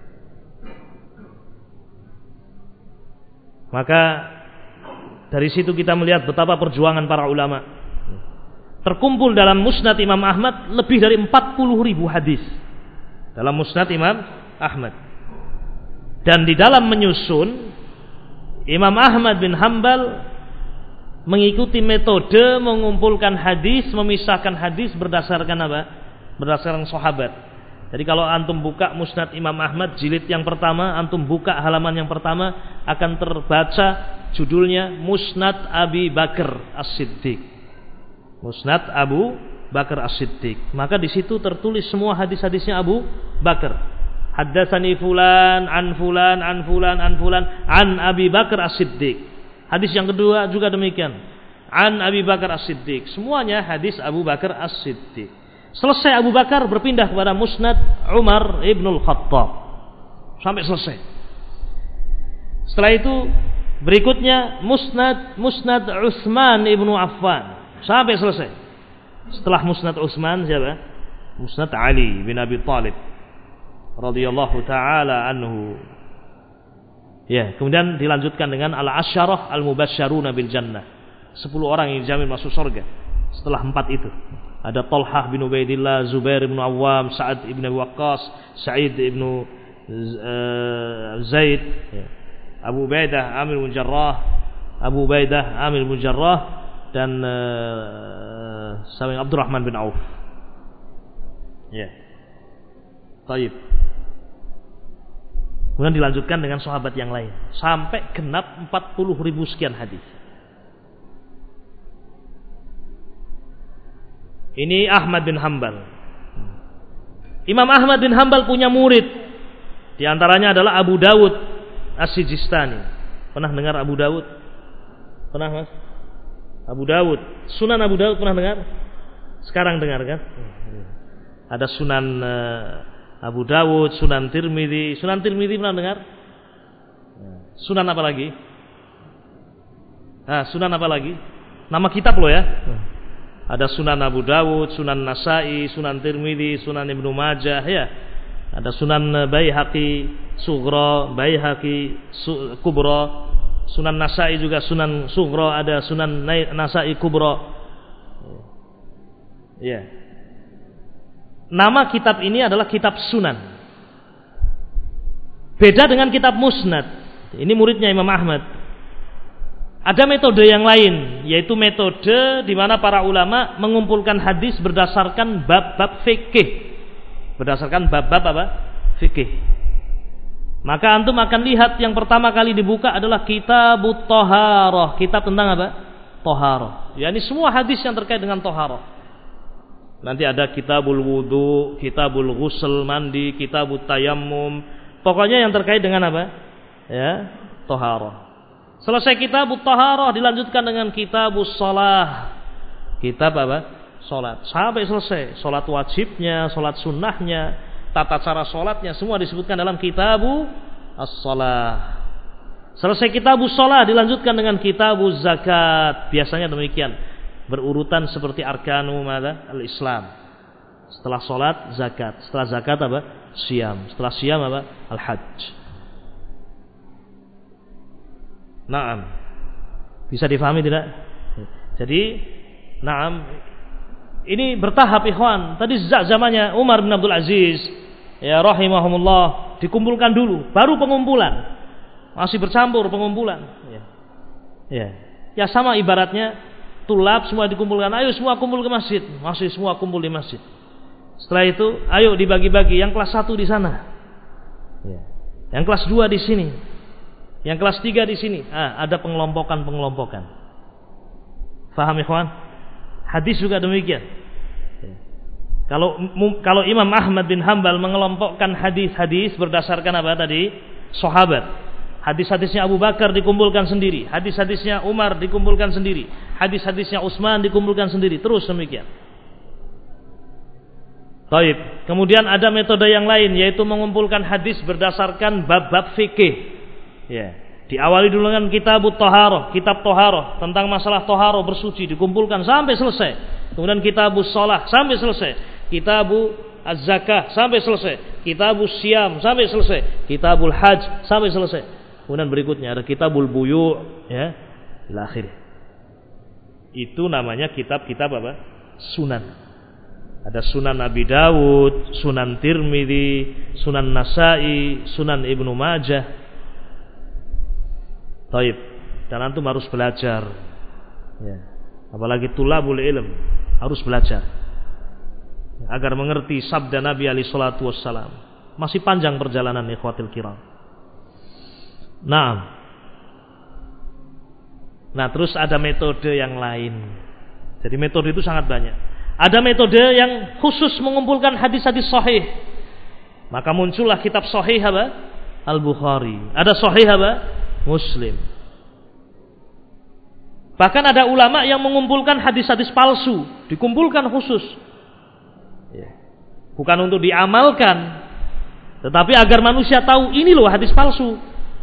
Maka dari situ kita melihat betapa perjuangan para ulama. Terkumpul dalam Musnad Imam Ahmad lebih dari 40.000 hadis dalam Musnad Imam Ahmad. Dan di dalam menyusun, Imam Ahmad bin Hanbal mengikuti metode mengumpulkan hadis, memisahkan hadis berdasarkan apa? Berdasarkan sahabat. Jadi kalau antum buka Musnad Imam Ahmad jilid yang pertama, antum buka halaman yang pertama akan terbaca judulnya Musnad Abi Bakar As-Siddiq. Musnad Abu Bakar As-Siddiq. Maka di situ tertulis semua hadis-hadisnya Abu Bakar. Haddatsani fulan an fulan an fulan an fulan an Abi Bakar As-Siddiq. Hadis yang kedua juga demikian. An Abi Bakar As-Siddiq. Semuanya hadis Abu Bakar As-Siddiq. Selesai Abu Bakar berpindah kepada Musnad Umar Ibnul Khattab. Sampai selesai. Setelah itu berikutnya Musnad Utsman Ibnu Affan. Sampai selesai. Setelah Musnad Utsman siapa? Musnad Ali bin Abi Thalib radhiyallahu taala anhu. Ya, kemudian dilanjutkan dengan al-asyarah al-mubasysyaruna bil jannah. 10 orang yang dijamin masuk surga. Setelah 4 itu, ada Talhah bin Ubaidillah, Zubair bin Awwam, Sa'ad bin Abi Waqqas, Sa'id bin Zaid, Abu Ubaidah Amir bin Jarrah, dan Sa'id Abdurrahman bin Auf. Ya. Baik. Kemudian dilanjutkan dengan sahabat yang lain sampai genap 40.000 sekian hadis. Ini Ahmad bin Hanbal. Imam Ahmad bin Hanbal punya murid. Di antaranya adalah Abu Dawud As-Sijistani. Pernah dengar Abu Dawud? Pernah Mas? Abu Dawud. Sunan Abu Dawud pernah dengar? Sekarang dengar kan? Ada Sunan Abu Dawud, Sunan Tirmidzi. Sunan Tirmidzi pernah dengar? Sunan apa lagi? Sunan apa lagi? Nama kitab loh ya. Ada Sunan Abu Dawud, Sunan Nasai, Sunan Tirmidzi, Sunan Ibnu Majah ya. Ada Sunan Baihaqi Sughra, Baihaqi Kubra, Sunan Nasai juga Sunan Sughra, ada Sunan Nasai Kubra. Ya. Nama kitab ini adalah kitab Sunan. Beda dengan kitab Musnad. Ini muridnya Imam Ahmad. Ada metode yang lain, yaitu metode di mana para ulama mengumpulkan hadis berdasarkan bab-bab fikih. Berdasarkan bab-bab apa? Fikih. Maka antum akan lihat yang pertama kali dibuka adalah Kitabut Thaharah. Kitab tentang apa? Thaharah. Yani semua hadis yang terkait dengan thaharah. Nanti ada Kitabul Wudu, Kitabul Ghusl, mandi, Kitabut Tayammum. Pokoknya yang terkait dengan apa? Ya, thaharah. Selesai Kitabut Thaharah dilanjutkan dengan Kitabus Shalah. Kitab apa? Salat. Sampai selesai. Salat wajibnya, salat sunnahnya, tata cara salatnya semua disebutkan dalam Kitabus Shalah. Selesai Kitabus Shalah dilanjutkan dengan Kitabuz Zakat. Biasanya demikian. Berurutan seperti arkanu al-Islam. Setelah salat zakat, setelah zakat apa? Siyam, setelah siyam apa? Al-Hajj. Naam. Bisa difahami tidak? Jadi, naam, ini bertahap ikhwan. Tadi zamannya Umar bin Abdul Aziz, ya rahimahumullah, dikumpulkan dulu, baru pengumpulan. Masih bercampur pengumpulan. Ya sama ibaratnya tulab semua dikumpulkan. Ayo semua kumpul ke masjid. Masih semua kumpul di masjid. Setelah itu, ayo dibagi-bagi. Yang kelas 1 di sana. Yang kelas 2 di sini. Yang kelas 3 di sini. Ada pengelompokan. Faham ikhwan? Hadis juga demikian. Kalau Imam Ahmad bin Hanbal mengelompokkan hadis-hadis berdasarkan apa tadi? Sahabat. Hadis-hadisnya Abu Bakar dikumpulkan sendiri. Hadis-hadisnya Umar dikumpulkan sendiri. Hadis-hadisnya Utsman dikumpulkan sendiri. Terus demikian. Baik. Kemudian ada metode yang lain, yaitu mengumpulkan hadis berdasarkan bab-bab fikih. Ya. Diawali dulu dengan Kitabut Thaharah, kitab Thaharah tentang masalah thaharah bersuci dikumpulkan sampai selesai. Kemudian Kitabus Shalah sampai selesai. Kitabu Az-Zakah sampai selesai. Kitabus Siyam sampai selesai. Kitabul Hajj sampai selesai. Kemudian berikutnya ada Kitabul Buyu', ya, ila akhir. Itu namanya kitab-kitab apa? Sunan. Ada Sunan Abi Dawud, Sunan Tirmidzi, Sunan Nasai, Sunan Ibnu Majah. Taib. Dan antum harus belajar. Ya. Apalagi tulabul ilm harus belajar agar mengerti sabda Nabi alaihi salatu wassalam. Masih panjang perjalanan ikhwatil kiram. Nah, terus ada metode yang lain. Jadi metode itu sangat banyak. Ada metode yang khusus mengumpulkan hadis-hadis sahih. Maka muncullah kitab sahih apa? Al-Bukhari. Ada sahih apa? Muslim. Bahkan ada ulama yang mengumpulkan hadis-hadis palsu, dikumpulkan khusus. Bukan untuk diamalkan, tetapi agar manusia tahu ini loh hadis palsu.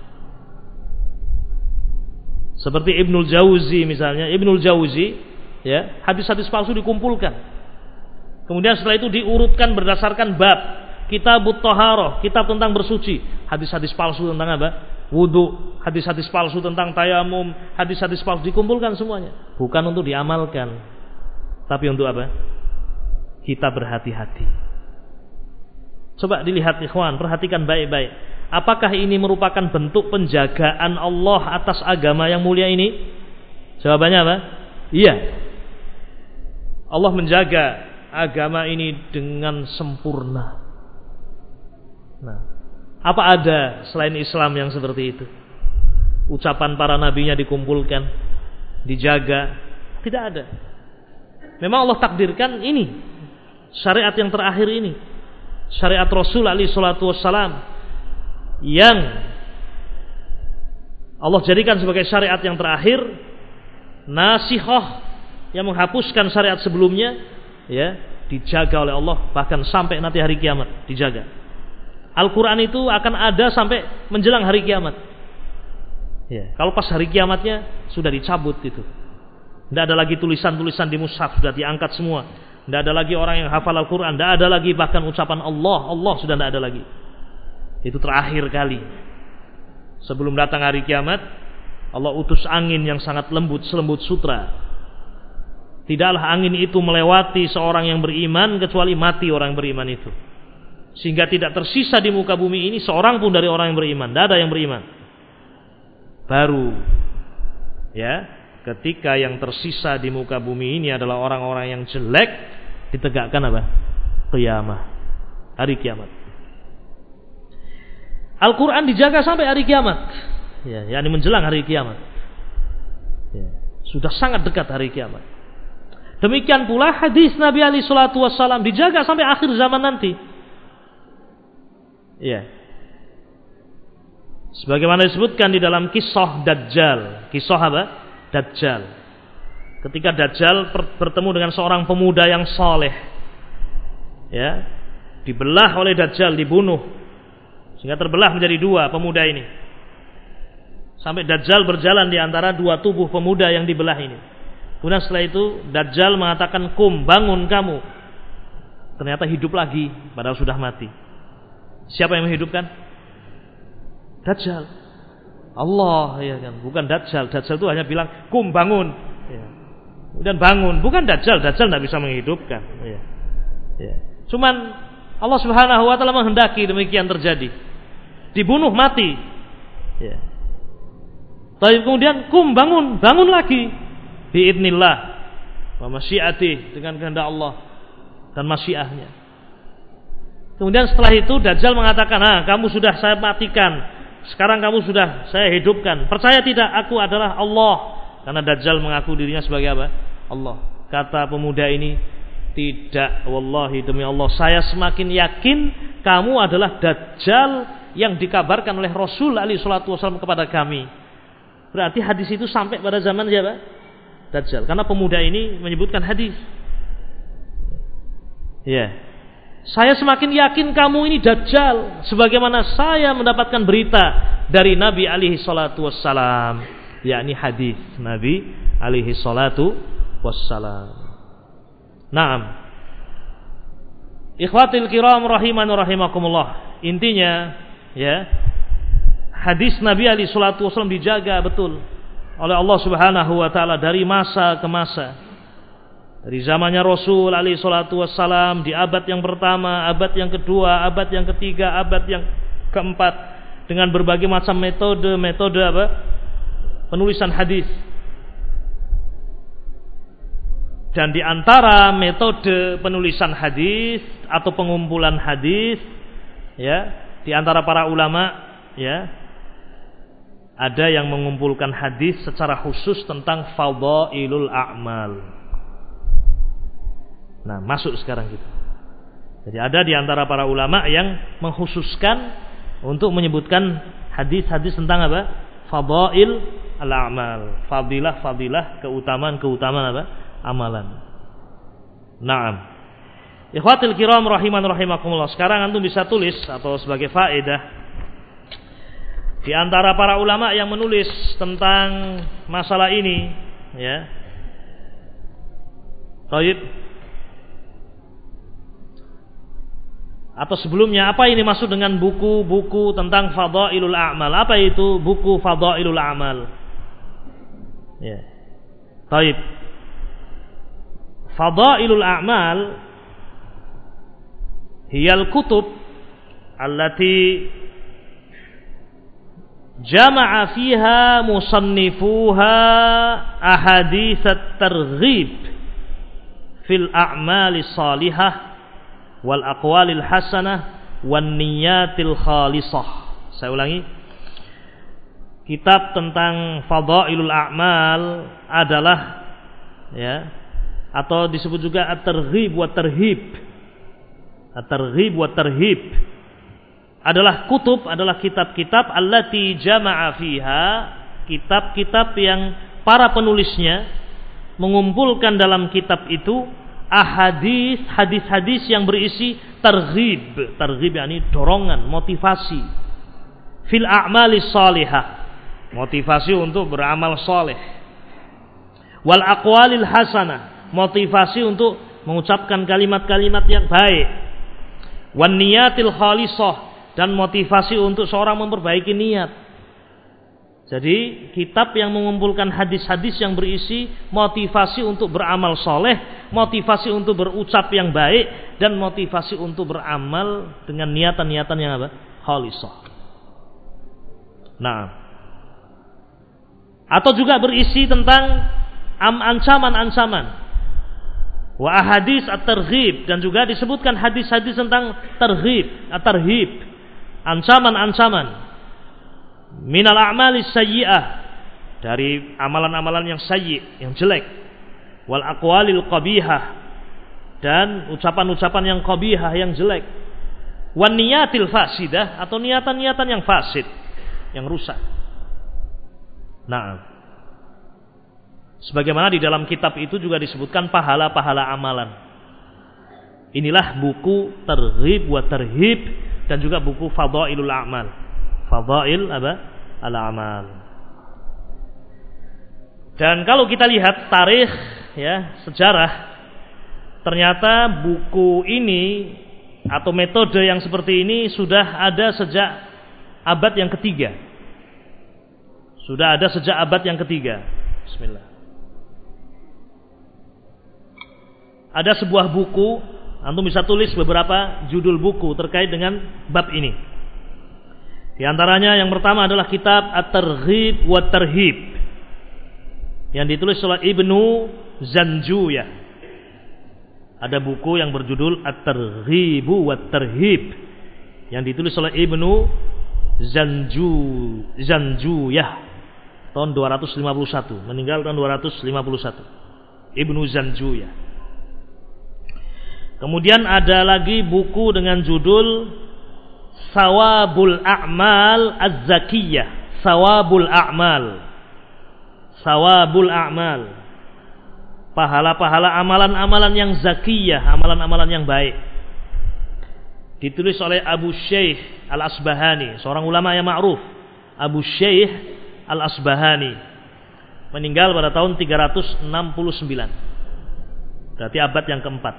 Seperti Ibnul Jauzi misalnya, Ibnul Jauzi, ya, hadis-hadis palsu dikumpulkan. Kemudian setelah itu diurutkan berdasarkan bab. Kitabut Thaharah, kitab tentang bersuci, hadis-hadis palsu tentang apa? Wudu, hadis-hadis palsu tentang tayamum, hadis-hadis palsu dikumpulkan semuanya. Bukan untuk diamalkan, tapi untuk apa? Kita berhati-hati. Coba dilihat ikhwan, perhatikan baik-baik. Apakah ini merupakan bentuk penjagaan Allah atas agama yang mulia ini? Jawabannya apa? Iya. Allah menjaga agama ini dengan sempurna. Nah, apa ada selain Islam yang seperti itu? Ucapan para nabinya dikumpulkan, dijaga? Tidak ada. Memang Allah takdirkan ini, syariat yang terakhir ini, syariat Rasul alaihi salatu wassalam, yang Allah jadikan sebagai syariat yang terakhir, nasihah yang menghapuskan syariat sebelumnya, ya, dijaga oleh Allah bahkan sampai nanti hari kiamat dijaga. Al-Quran itu akan ada sampai menjelang hari kiamat. Ya, kalau pas hari kiamatnya sudah dicabut itu. Tidak ada lagi tulisan-tulisan di mushaf, sudah diangkat semua. Tidak ada lagi orang yang hafal Al-Quran. Tidak ada lagi bahkan ucapan Allah sudah tidak ada lagi. Itu terakhir kali. Sebelum datang hari kiamat, Allah utus angin yang sangat lembut, selembut sutra. Tidaklah angin itu melewati seorang yang beriman kecuali mati orang yang beriman itu. Sehingga tidak tersisa di muka bumi ini seorang pun dari orang yang beriman. Tidak ada yang beriman. Baru, ya, ketika yang tersisa di muka bumi ini adalah orang-orang yang jelek, ditegakkan apa? Qiyamah, hari kiamat. Al-Quran dijaga sampai hari kiamat, ya, yakni menjelang hari kiamat. Ya, sudah sangat dekat hari kiamat. Demikian pula hadis Nabi alaihi salatu wassalam dijaga sampai akhir zaman nanti. Ya. Sebagaimana disebutkan di dalam kisah Dajjal. Kisah apa? Dajjal. Ketika Dajjal bertemu dengan seorang pemuda yang saleh, ya, dibelah oleh Dajjal, dibunuh. Sehingga terbelah menjadi dua pemuda ini. Sampai Dajjal berjalan di antara dua tubuh pemuda yang dibelah ini. Kemudian setelah itu Dajjal mengatakan, "Kum, bangun kamu." Ternyata hidup lagi padahal sudah mati. Siapa yang menghidupkan? Dajjal. Allah, ya kan, bukan Dajjal. Dajjal itu hanya bilang, "Kum, bangun." Ya. Dan bangun, bukan Dajjal. Dajjal tidak bisa menghidupkan. Ya. Ya. Cuman Allah Subhanahu wa taala menghendaki demikian terjadi. Dibunuh mati. Ya. Tapi kemudian, "Kum, bangun, bangun lagi." Biidznillah wa masyiatih, dengan kehendak Allah dan masyiahnya. Kemudian setelah itu Dajjal mengatakan, kamu sudah saya matikan, sekarang kamu sudah saya hidupkan. Percaya tidak aku adalah Allah? Karena Dajjal mengaku dirinya sebagai apa? Allah. Kata pemuda ini, tidak, wallahi demi Allah, saya semakin yakin kamu adalah Dajjal yang dikabarkan oleh Rasul alaihi salatu wasallam kepada kami. Berarti hadis itu sampai pada zaman siapa? Dajjal. Karena pemuda ini menyebutkan hadis. Ya. Saya semakin yakin kamu ini Dajjal, sebagaimana saya mendapatkan berita dari Nabi alaihi salatu wassalam, yakni hadis Nabi alaihi salatu wassalam. Naam. Ikhwatil kiram rahiman rahimakumullah. Intinya, ya, hadis Nabi alaihi salatu wassalam dijaga betul oleh Allah Subhanahu wa taala dari masa ke masa. Dari zamannya Rasul alaihi salatu wassalam, di abad yang pertama, abad yang kedua, abad yang ketiga, abad yang keempat, dengan berbagai macam metode apa? Penulisan hadis. Dan di antara metode penulisan hadis atau pengumpulan hadis, ya, di antara para ulama, ya, ada yang mengumpulkan hadis secara khusus tentang fadhailul a'mal. Nah, masuk sekarang gitu. Jadi ada di antara para ulama yang mengkhususkan untuk menyebutkan hadis-hadis tentang apa? Fadhail al-a'mal. Fadilah, keutamaan apa? Amalan. Naam. Ikhwatil kiram rahiman rahimakumullah. Sekarang antum bisa tulis atau sebagai faedah, di antara para ulama yang menulis tentang masalah ini, ya. Baik. Atau sebelumnya, apa ini maksud dengan buku-buku tentang fadhailul a'mal? Apa itu buku fadhailul a'mal? Ya. Baik. Fadhailul a'mal hiyal kutub allati jama'a fiha musannifuha ahadits at-targhib fil a'mali salihah wal aqwalil hasanah wan niyatil khalisah. Saya ulangi. Kitab tentang fadhailul a'mal adalah, ya, atau disebut juga at-targhib wa tarhib. At-targhib wa tarhib adalah kutub, adalah kitab-kitab allati jama'a fiha, kitab-kitab yang para penulisnya mengumpulkan dalam kitab itu hadis-hadis yang berisi targhib yakni dorongan, motivasi fil a'malis salihah, motivasi untuk beramal saleh, wal aqwalil hasanah, motivasi untuk mengucapkan kalimat-kalimat yang baik, wan niyatil khalisah, dan motivasi untuk seorang memperbaiki niat. Jadi kitab yang mengumpulkan hadis-hadis yang berisi motivasi untuk beramal soleh, motivasi untuk berucap yang baik, dan motivasi untuk beramal dengan niatan-niatan yang apa? Khalisah. Nah, atau juga berisi tentang ancaman-ancaman, wa ahadits at-targhib, dan juga disebutkan hadis-hadis tentang targhib, ancaman-ancaman minal a'malis sayyi'ah, dari amalan-amalan yang sayyi', yang jelek, wal aqwalil qabihah, dan ucapan-ucapan yang qabihah, yang jelek, wan niyatil fasidah, atau niatan-niatan yang fasid, yang rusak. Nah, sebagaimana di dalam kitab itu juga disebutkan pahala-pahala amalan. Inilah buku Targhib wa Tarhib, dan juga buku Fadailul A'mal. Fadail al-amal. Dan kalau kita lihat tarikh, ya, sejarah, ternyata buku ini atau metode yang seperti ini sudah ada sejak abad yang ketiga. Sudah ada sejak abad yang ketiga. Bismillah. Ada sebuah buku, antum bisa tulis beberapa judul buku terkait dengan bab ini. Di antaranya yang pertama adalah kitab At-Targhib wa Tarhib yang ditulis oleh Ibnu Zanjuyah. Ada buku yang berjudul At-Targhib wa Tarhib yang ditulis oleh Ibnu Zanjuyah tahun 251, meninggal tahun 251. Ibnu Zanjuyah. Kemudian ada lagi buku dengan judul Sawabul A'mal Az-Zakiyah. Sawabul A'mal. Pahala-pahala amalan-amalan yang zakiyah, amalan-amalan yang baik. Ditulis oleh Abu Syekh Al-Asbahani, seorang ulama yang ma'ruf. Abu Syekh Al-Asbahani meninggal pada tahun 369. Berarti abad yang keempat.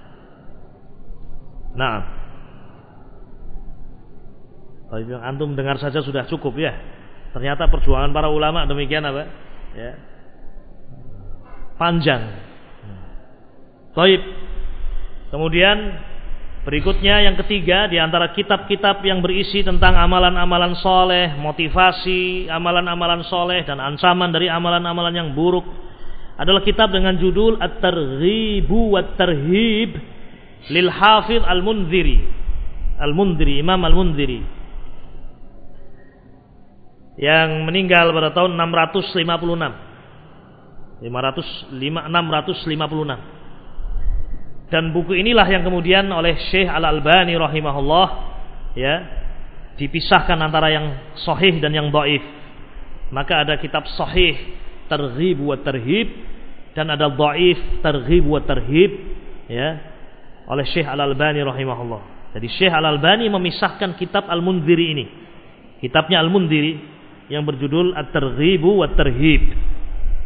Nah, kalau yang antum dengar saja sudah cukup ya. Ternyata perjuangan para ulama demikian apa? Ya. Panjang. Baik. Kemudian berikutnya yang ketiga, di antara kitab-kitab yang berisi tentang amalan-amalan soleh, motivasi amalan-amalan soleh, dan ancaman dari amalan-amalan yang buruk, adalah kitab dengan judul At-Targhib wa Tarhib lil Hafidz Al-Mundhiri, Imam Al-Mundhiri, yang meninggal pada tahun 656. Dan buku inilah yang kemudian oleh Syekh Al-Albani rahimahullah, ya, dipisahkan antara yang sahih dan yang dhaif. Maka ada kitab sahih Targhib wa Tarhib dan ada dhaif Targhib wa Tarhib, ya, oleh Syekh Al-Albani rahimahullah. Jadi Syekh Al-Albani memisahkan kitab Al-Mundhiri ini. Kitabnya Al-Mundhiri yang berjudul At-Targhib wa Tarhib.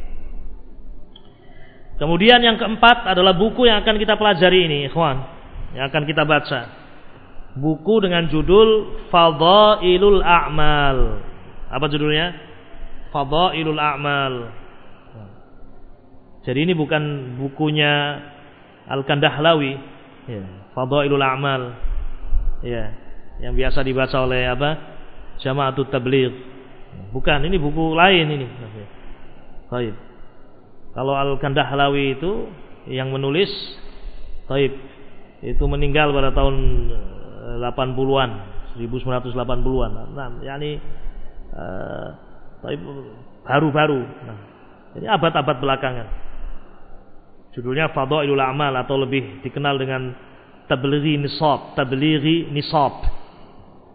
Kemudian yang keempat adalah buku yang akan kita pelajari ini, ikhwan, yang akan kita baca. Buku dengan judul Fadailul A'mal. Apa judulnya? Fadailul A'mal. Jadi ini bukan bukunya Al-Kandahlawi, ya, Fadailul A'mal, ya, yang biasa dibaca oleh apa? Jama'atut Tabligh. Bukan, ini buku lain ini. Baik. Kalau Al-Kandahlawi itu yang menulis, taib, itu meninggal pada tahun 80-an, 1980-an. Nah, yakni taib baru-baru. Nah, jadi abad-abad belakangan. Judulnya Fadailul A'mal, atau lebih dikenal dengan Tablighi Nisab.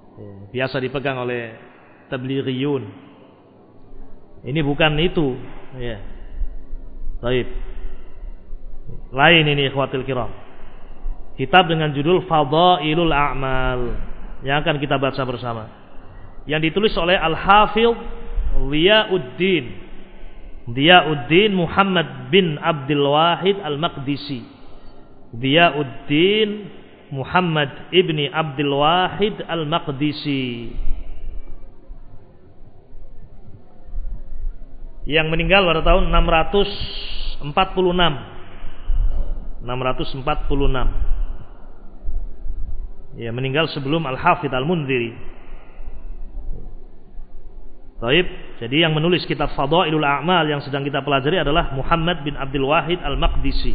Biasa dipegang oleh Tablighiyun. Ini bukan itu, Ya. Baik. Lain ini ikhwatil kiram. Kitab dengan judul Fadailul A'mal yang akan kita baca bersama. Yang ditulis oleh Al-Hafidh Diyauddin Muhammad bin Abdul Wahid Al-Maqdisi. Diyauddin Muhammad ibni Abdul Wahid Al-Maqdisi, yang meninggal pada tahun 646. Ya, meninggal sebelum Al-Hafidh Al-Mundhiri. Baik, jadi yang menulis kitab Fadailul A'mal yang sedang kita pelajari adalah Muhammad bin Abdul Wahid Al-Maqdisi.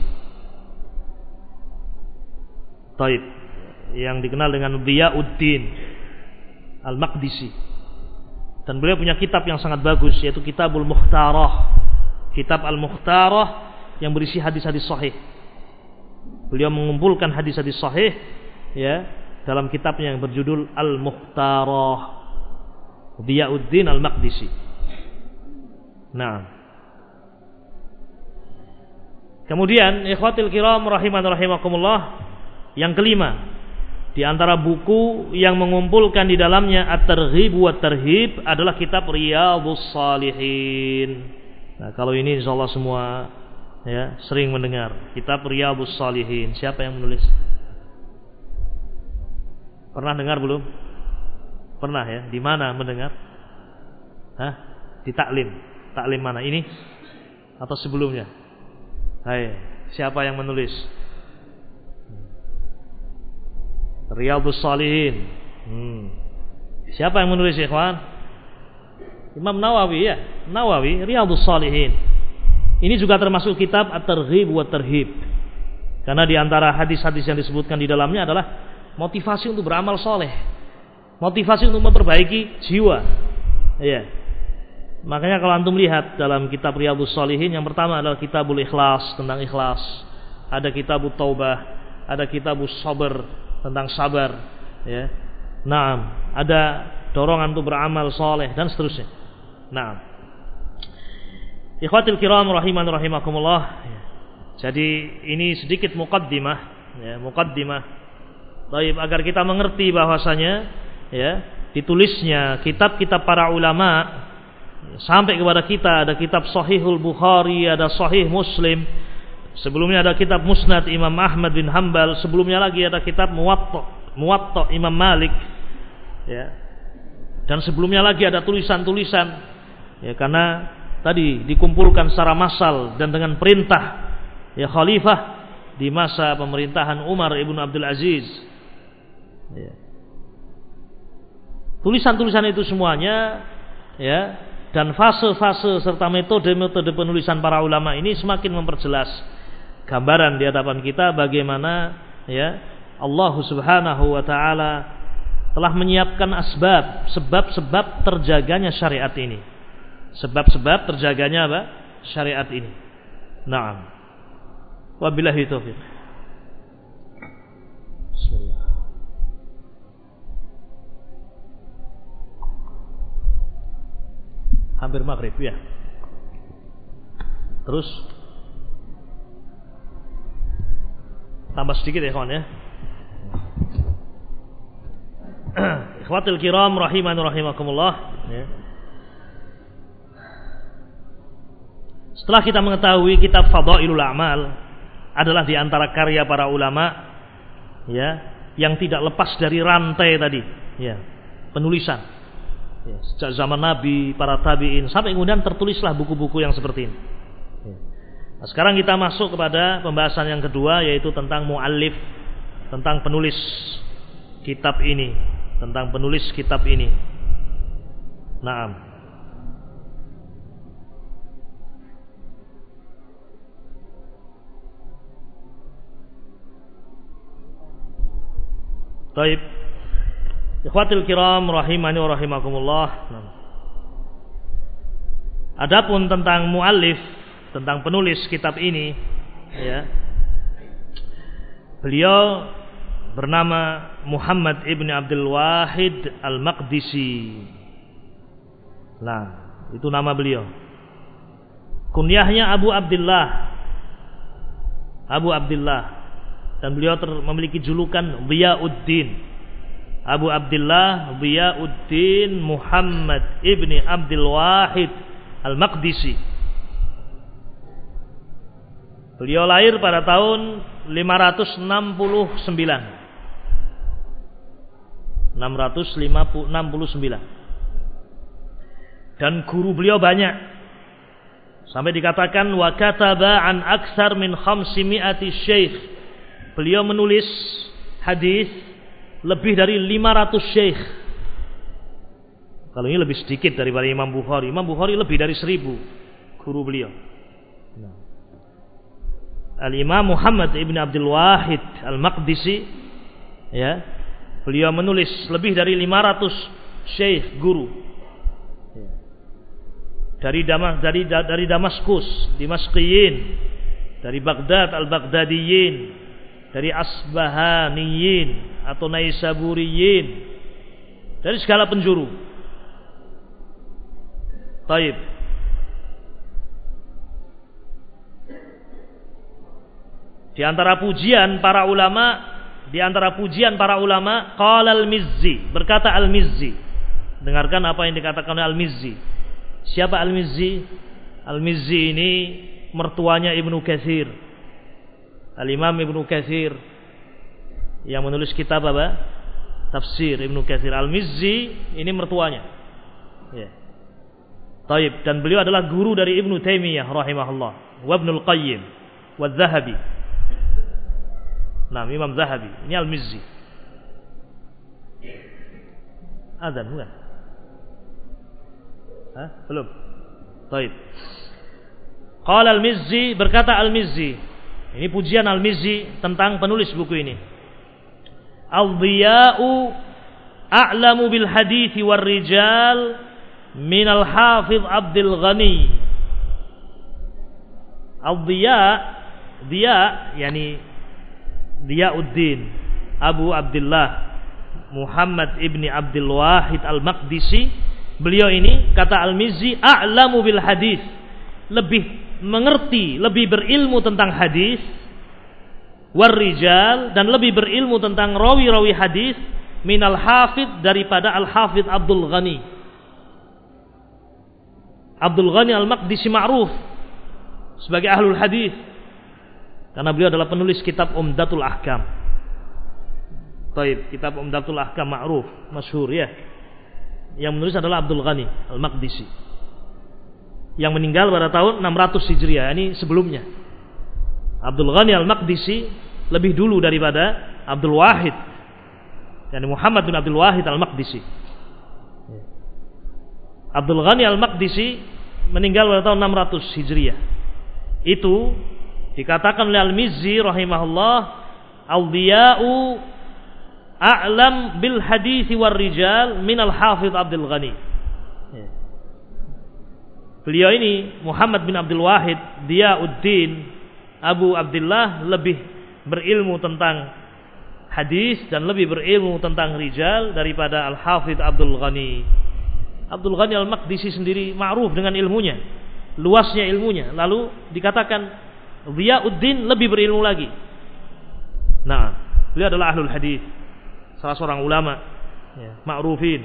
Baik, yang dikenal dengan Diyauddin Al-Maqdisi. Dan beliau punya kitab yang sangat bagus, yaitu Kitabul Mukhtarah. Kitab Al-Mukhtarah yang berisi hadis-hadis sahih. Beliau mengumpulkan hadis-hadis sahih ya dalam kitabnya yang berjudul Al-Mukhtarah. Diyauddin Al-Maqdisi. Nah. Kemudian ikhwatil kiram rahimakumullah, yang kelima di antara buku yang mengumpulkan di dalamnya At-Targhib wa Tarhib adalah kitab Riyadhus Shalihin. Nah, kalau ini insyaallah semua ya sering mendengar kitab Riyadhus Shalihin. Siapa yang menulis? Pernah dengar belum? Pernah ya? Di mana mendengar? Hah? Di taklim. Taklim mana? Ini atau sebelumnya? Hai, siapa yang menulis? Riyadhus Shalihin. Siapa yang menulis, ikhwan? Imam Nawawi ya. Nawawi, Riyadhus Shalihin. Ini juga termasuk kitab At-Targhib wa Tarhib. Karena di antara hadis-hadis yang disebutkan di dalamnya adalah motivasi untuk beramal soleh. Motivasi untuk memperbaiki jiwa. Iya. Makanya kalau antum lihat dalam kitab Riyadhus Shalihin, yang pertama adalah Kitabul Ikhlas, tentang ikhlas. Ada Kitabut Taubah, ada Kitabus Sabr, tentang sabar, ya. Naam, ada dorongan untuk beramal soleh dan seterusnya. Naam. Ikhwatil kiram rahimakumullah. Jadi ini sedikit muqaddimah, ya, muqaddimah. Baik, agar kita mengerti bahwasanya ya, ditulisnya kitab-kitab para ulama sampai kepada kita. Ada kitab Sahihul Bukhari, ada Sahih Muslim. Sebelumnya ada kitab Musnad Imam Ahmad bin Hanbal. Sebelumnya lagi ada kitab Muwatta Imam Malik. Ya. Dan sebelumnya lagi ada tulisan-tulisan. Ya, karena tadi dikumpulkan secara massal dan dengan perintah ya khalifah di masa pemerintahan Umar ibn Abdul Aziz. Ya. Tulisan-tulisan itu semuanya ya, dan fase-fase serta metode-metode penulisan para ulama ini semakin memperjelas gambaran di hadapan kita bagaimana ya Allah Subhanahu wa taala telah menyiapkan sebab-sebab terjaganya syariat ini. Sebab-sebab terjaganya apa? Syariat ini. Naam. Wabillahi taufiq. Bismillah. Hampir maghrib ya. Terus tambah sedikit ya kawan ya. Ikhwatul kiram rahimakumullah ya. Setelah kita mengetahui kitab Fadailul A'mal adalah di antara karya para ulama ya yang tidak lepas dari rantai tadi ya, penulisan. Ya, sejak zaman Nabi, para tabi'in sampai kemudian tertulislah buku-buku yang seperti ini. Ya. Nah, sekarang kita masuk kepada pembahasan yang kedua, yaitu tentang muallif, tentang penulis kitab ini, tentang penulis kitab ini. Naam. Baik. Ikhwatul kiram rahimani wa rahimakumullah. Adapun tentang muallif, tentang penulis kitab ini ya, beliau bernama Muhammad ibn Abdul Wahid Al-Maqdisi. Nah, itu nama beliau. Kunyahnya Abu Abdullah. Dan beliau memiliki julukan Dhiyauddin. Abu Abdullah Dhiyauddin Muhammad ibni Abdul Wahid Al-Maqdisi. Beliau lahir pada tahun 669. Dan guru beliau banyak. Sampai dikatakan wa kataba an aksar min 500 syekh. Beliau menulis hadis lebih dari 500 syekh. Kalau ini lebih sedikit daripada Imam Bukhari. Imam Bukhari lebih dari 1000 guru beliau. Al-Imam Muhammad ibn Abdul Wahid Al-Maqdisi, ya, beliau menulis lebih dari 500 syekh guru. Dari Damaskus, Dimashqiyin, dari Baghdad, Al-Baghdadiyin, dari Asbahaniyin atau Naisaburiyin, dari segala penjuru. Taib. Di antara pujian para ulama, qala Al-Mizzi, berkata Al-Mizzi. Dengarkan apa yang dikatakan oleh Al-Mizzi. Siapa Al-Mizzi? Al-Mizzi ini mertuanya Ibnu Katsir. Al-Imam Ibnu Katsir yang menulis kitab apa? Tafsir Ibnu Katsir. Al-Mizzi ini mertuanya. Ya. Taib, dan beliau adalah guru dari Ibnu Taimiyah rahimahullah, wa Ibnul Qayyim, wa Zahabi. Nah, Imam Zahabi. Ini Al-Mizzi. Adzan bukan? Belum. Baik. Qala Al-Mizzi, berkata Al-Mizzi. Ini pujian Al-Mizzi tentang penulis buku ini. Al-Dhiya'u a'lamu bil hadithi war rijal min al-Hafidh Abdul Ghani. Al-Dhiya yani Dhiyauddin Abu Abdullah Muhammad ibni Abdul Wahid Al-Maqdisi. Beliau ini, kata Al-Mizzi, a'lamu bil hadis, lebih mengerti, lebih berilmu tentang hadis, war rijal, dan lebih berilmu tentang rawi-rawi hadis, minal hafidh, daripada Al-Hafidh Abdul Ghani. Abdul Ghani Al-Maqdisi ma'ruf sebagai ahlul hadis, karena beliau adalah penulis kitab Umdatul Ahkam. Taib, kitab Umdatul Ahkam ma'ruf, masyhur ya. Yang menulis adalah Abdul Ghani Al-Maqdisi, yang meninggal pada tahun 600 Hijriah. Ini sebelumnya. Abdul Ghani Al-Maqdisi lebih dulu daripada Abdul Wahid, yani Muhammad bin Abdul Wahid Al-Maqdisi. Abdul Ghani Al-Maqdisi meninggal pada tahun 600 Hijriah. Itu dikatakan oleh Al-Mizzi rahimahullah, al-Dhiya'u a'lam bil hadithi war rijal min al-Hafidh Abdul Ghani. Beliau ini Muhammad bin Abdul Wahid Dhiyauddin Abu Abdullah lebih berilmu tentang hadis dan lebih berilmu tentang rijal daripada Al-Hafidh Abdul Ghani. Abdul Ghani Al-Maqdisi sendiri ma'ruf dengan ilmunya, luasnya ilmunya. Lalu dikatakan Dhiyauddin lebih berilmu lagi. Nah, beliau adalah ahlul hadis, salah seorang ulama ya, ma'rufin.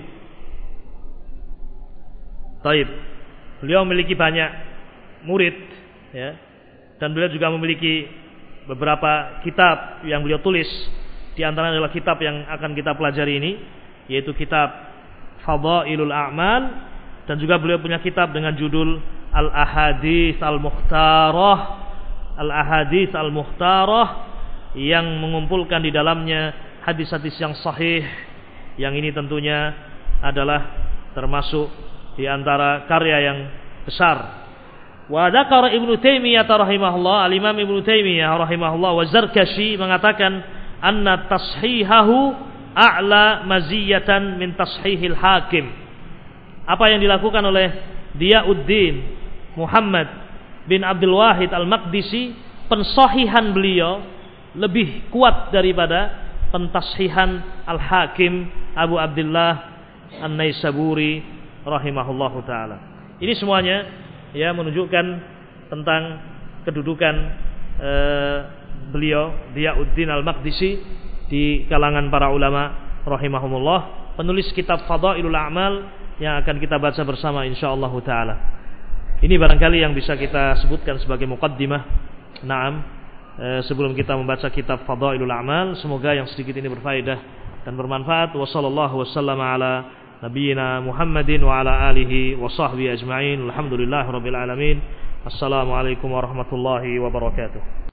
Taib. Beliau memiliki banyak murid ya, dan beliau juga memiliki beberapa kitab yang beliau tulis. Di antaranya adalah kitab yang akan kita pelajari ini, yaitu kitab Fadailul A'mal, dan juga beliau punya kitab dengan judul Al-Ahadits Al-Mukhtarah. Al-Ahadits Al-Mukhtarah yang mengumpulkan di dalamnya hadis-hadis yang sahih, yang ini tentunya adalah termasuk di antara karya yang besar. Wa dzakara Ibnu Taimiyah rahimahullah, al-Imam Ibnu Taimiyah rahimahullah wa Zarkashi mengatakan anna tashihahu a'la maziyatan min tashihil hakim. Apa yang dilakukan oleh Dhiyauddin Muhammad bin Abdul Wahid Al-Maqdisi, pensahihan beliau lebih kuat daripada pentashihan Al-Hakim Abu Abdullah An-Naisaburi rahimahullahu taala. Ini semuanya ya menunjukkan tentang kedudukan beliau Diyauddin Al-Maqdisi di kalangan para ulama rahimahumullah, penulis kitab Fadailul A'mal yang akan kita baca bersama insyaallah taala. Ini barangkali yang bisa kita sebutkan sebagai muqaddimah. Naam, sebelum kita membaca kitab Fadailul A'mal, semoga yang sedikit ini berfaedah dan bermanfaat. Wassallallahu wasallama ala nabiyyina Muhammadin wa ala alihi wa sahbihi ajma'in. Alhamdulillahirabbil alamin. Assalamualaikum warahmatullahi wabarakatuh.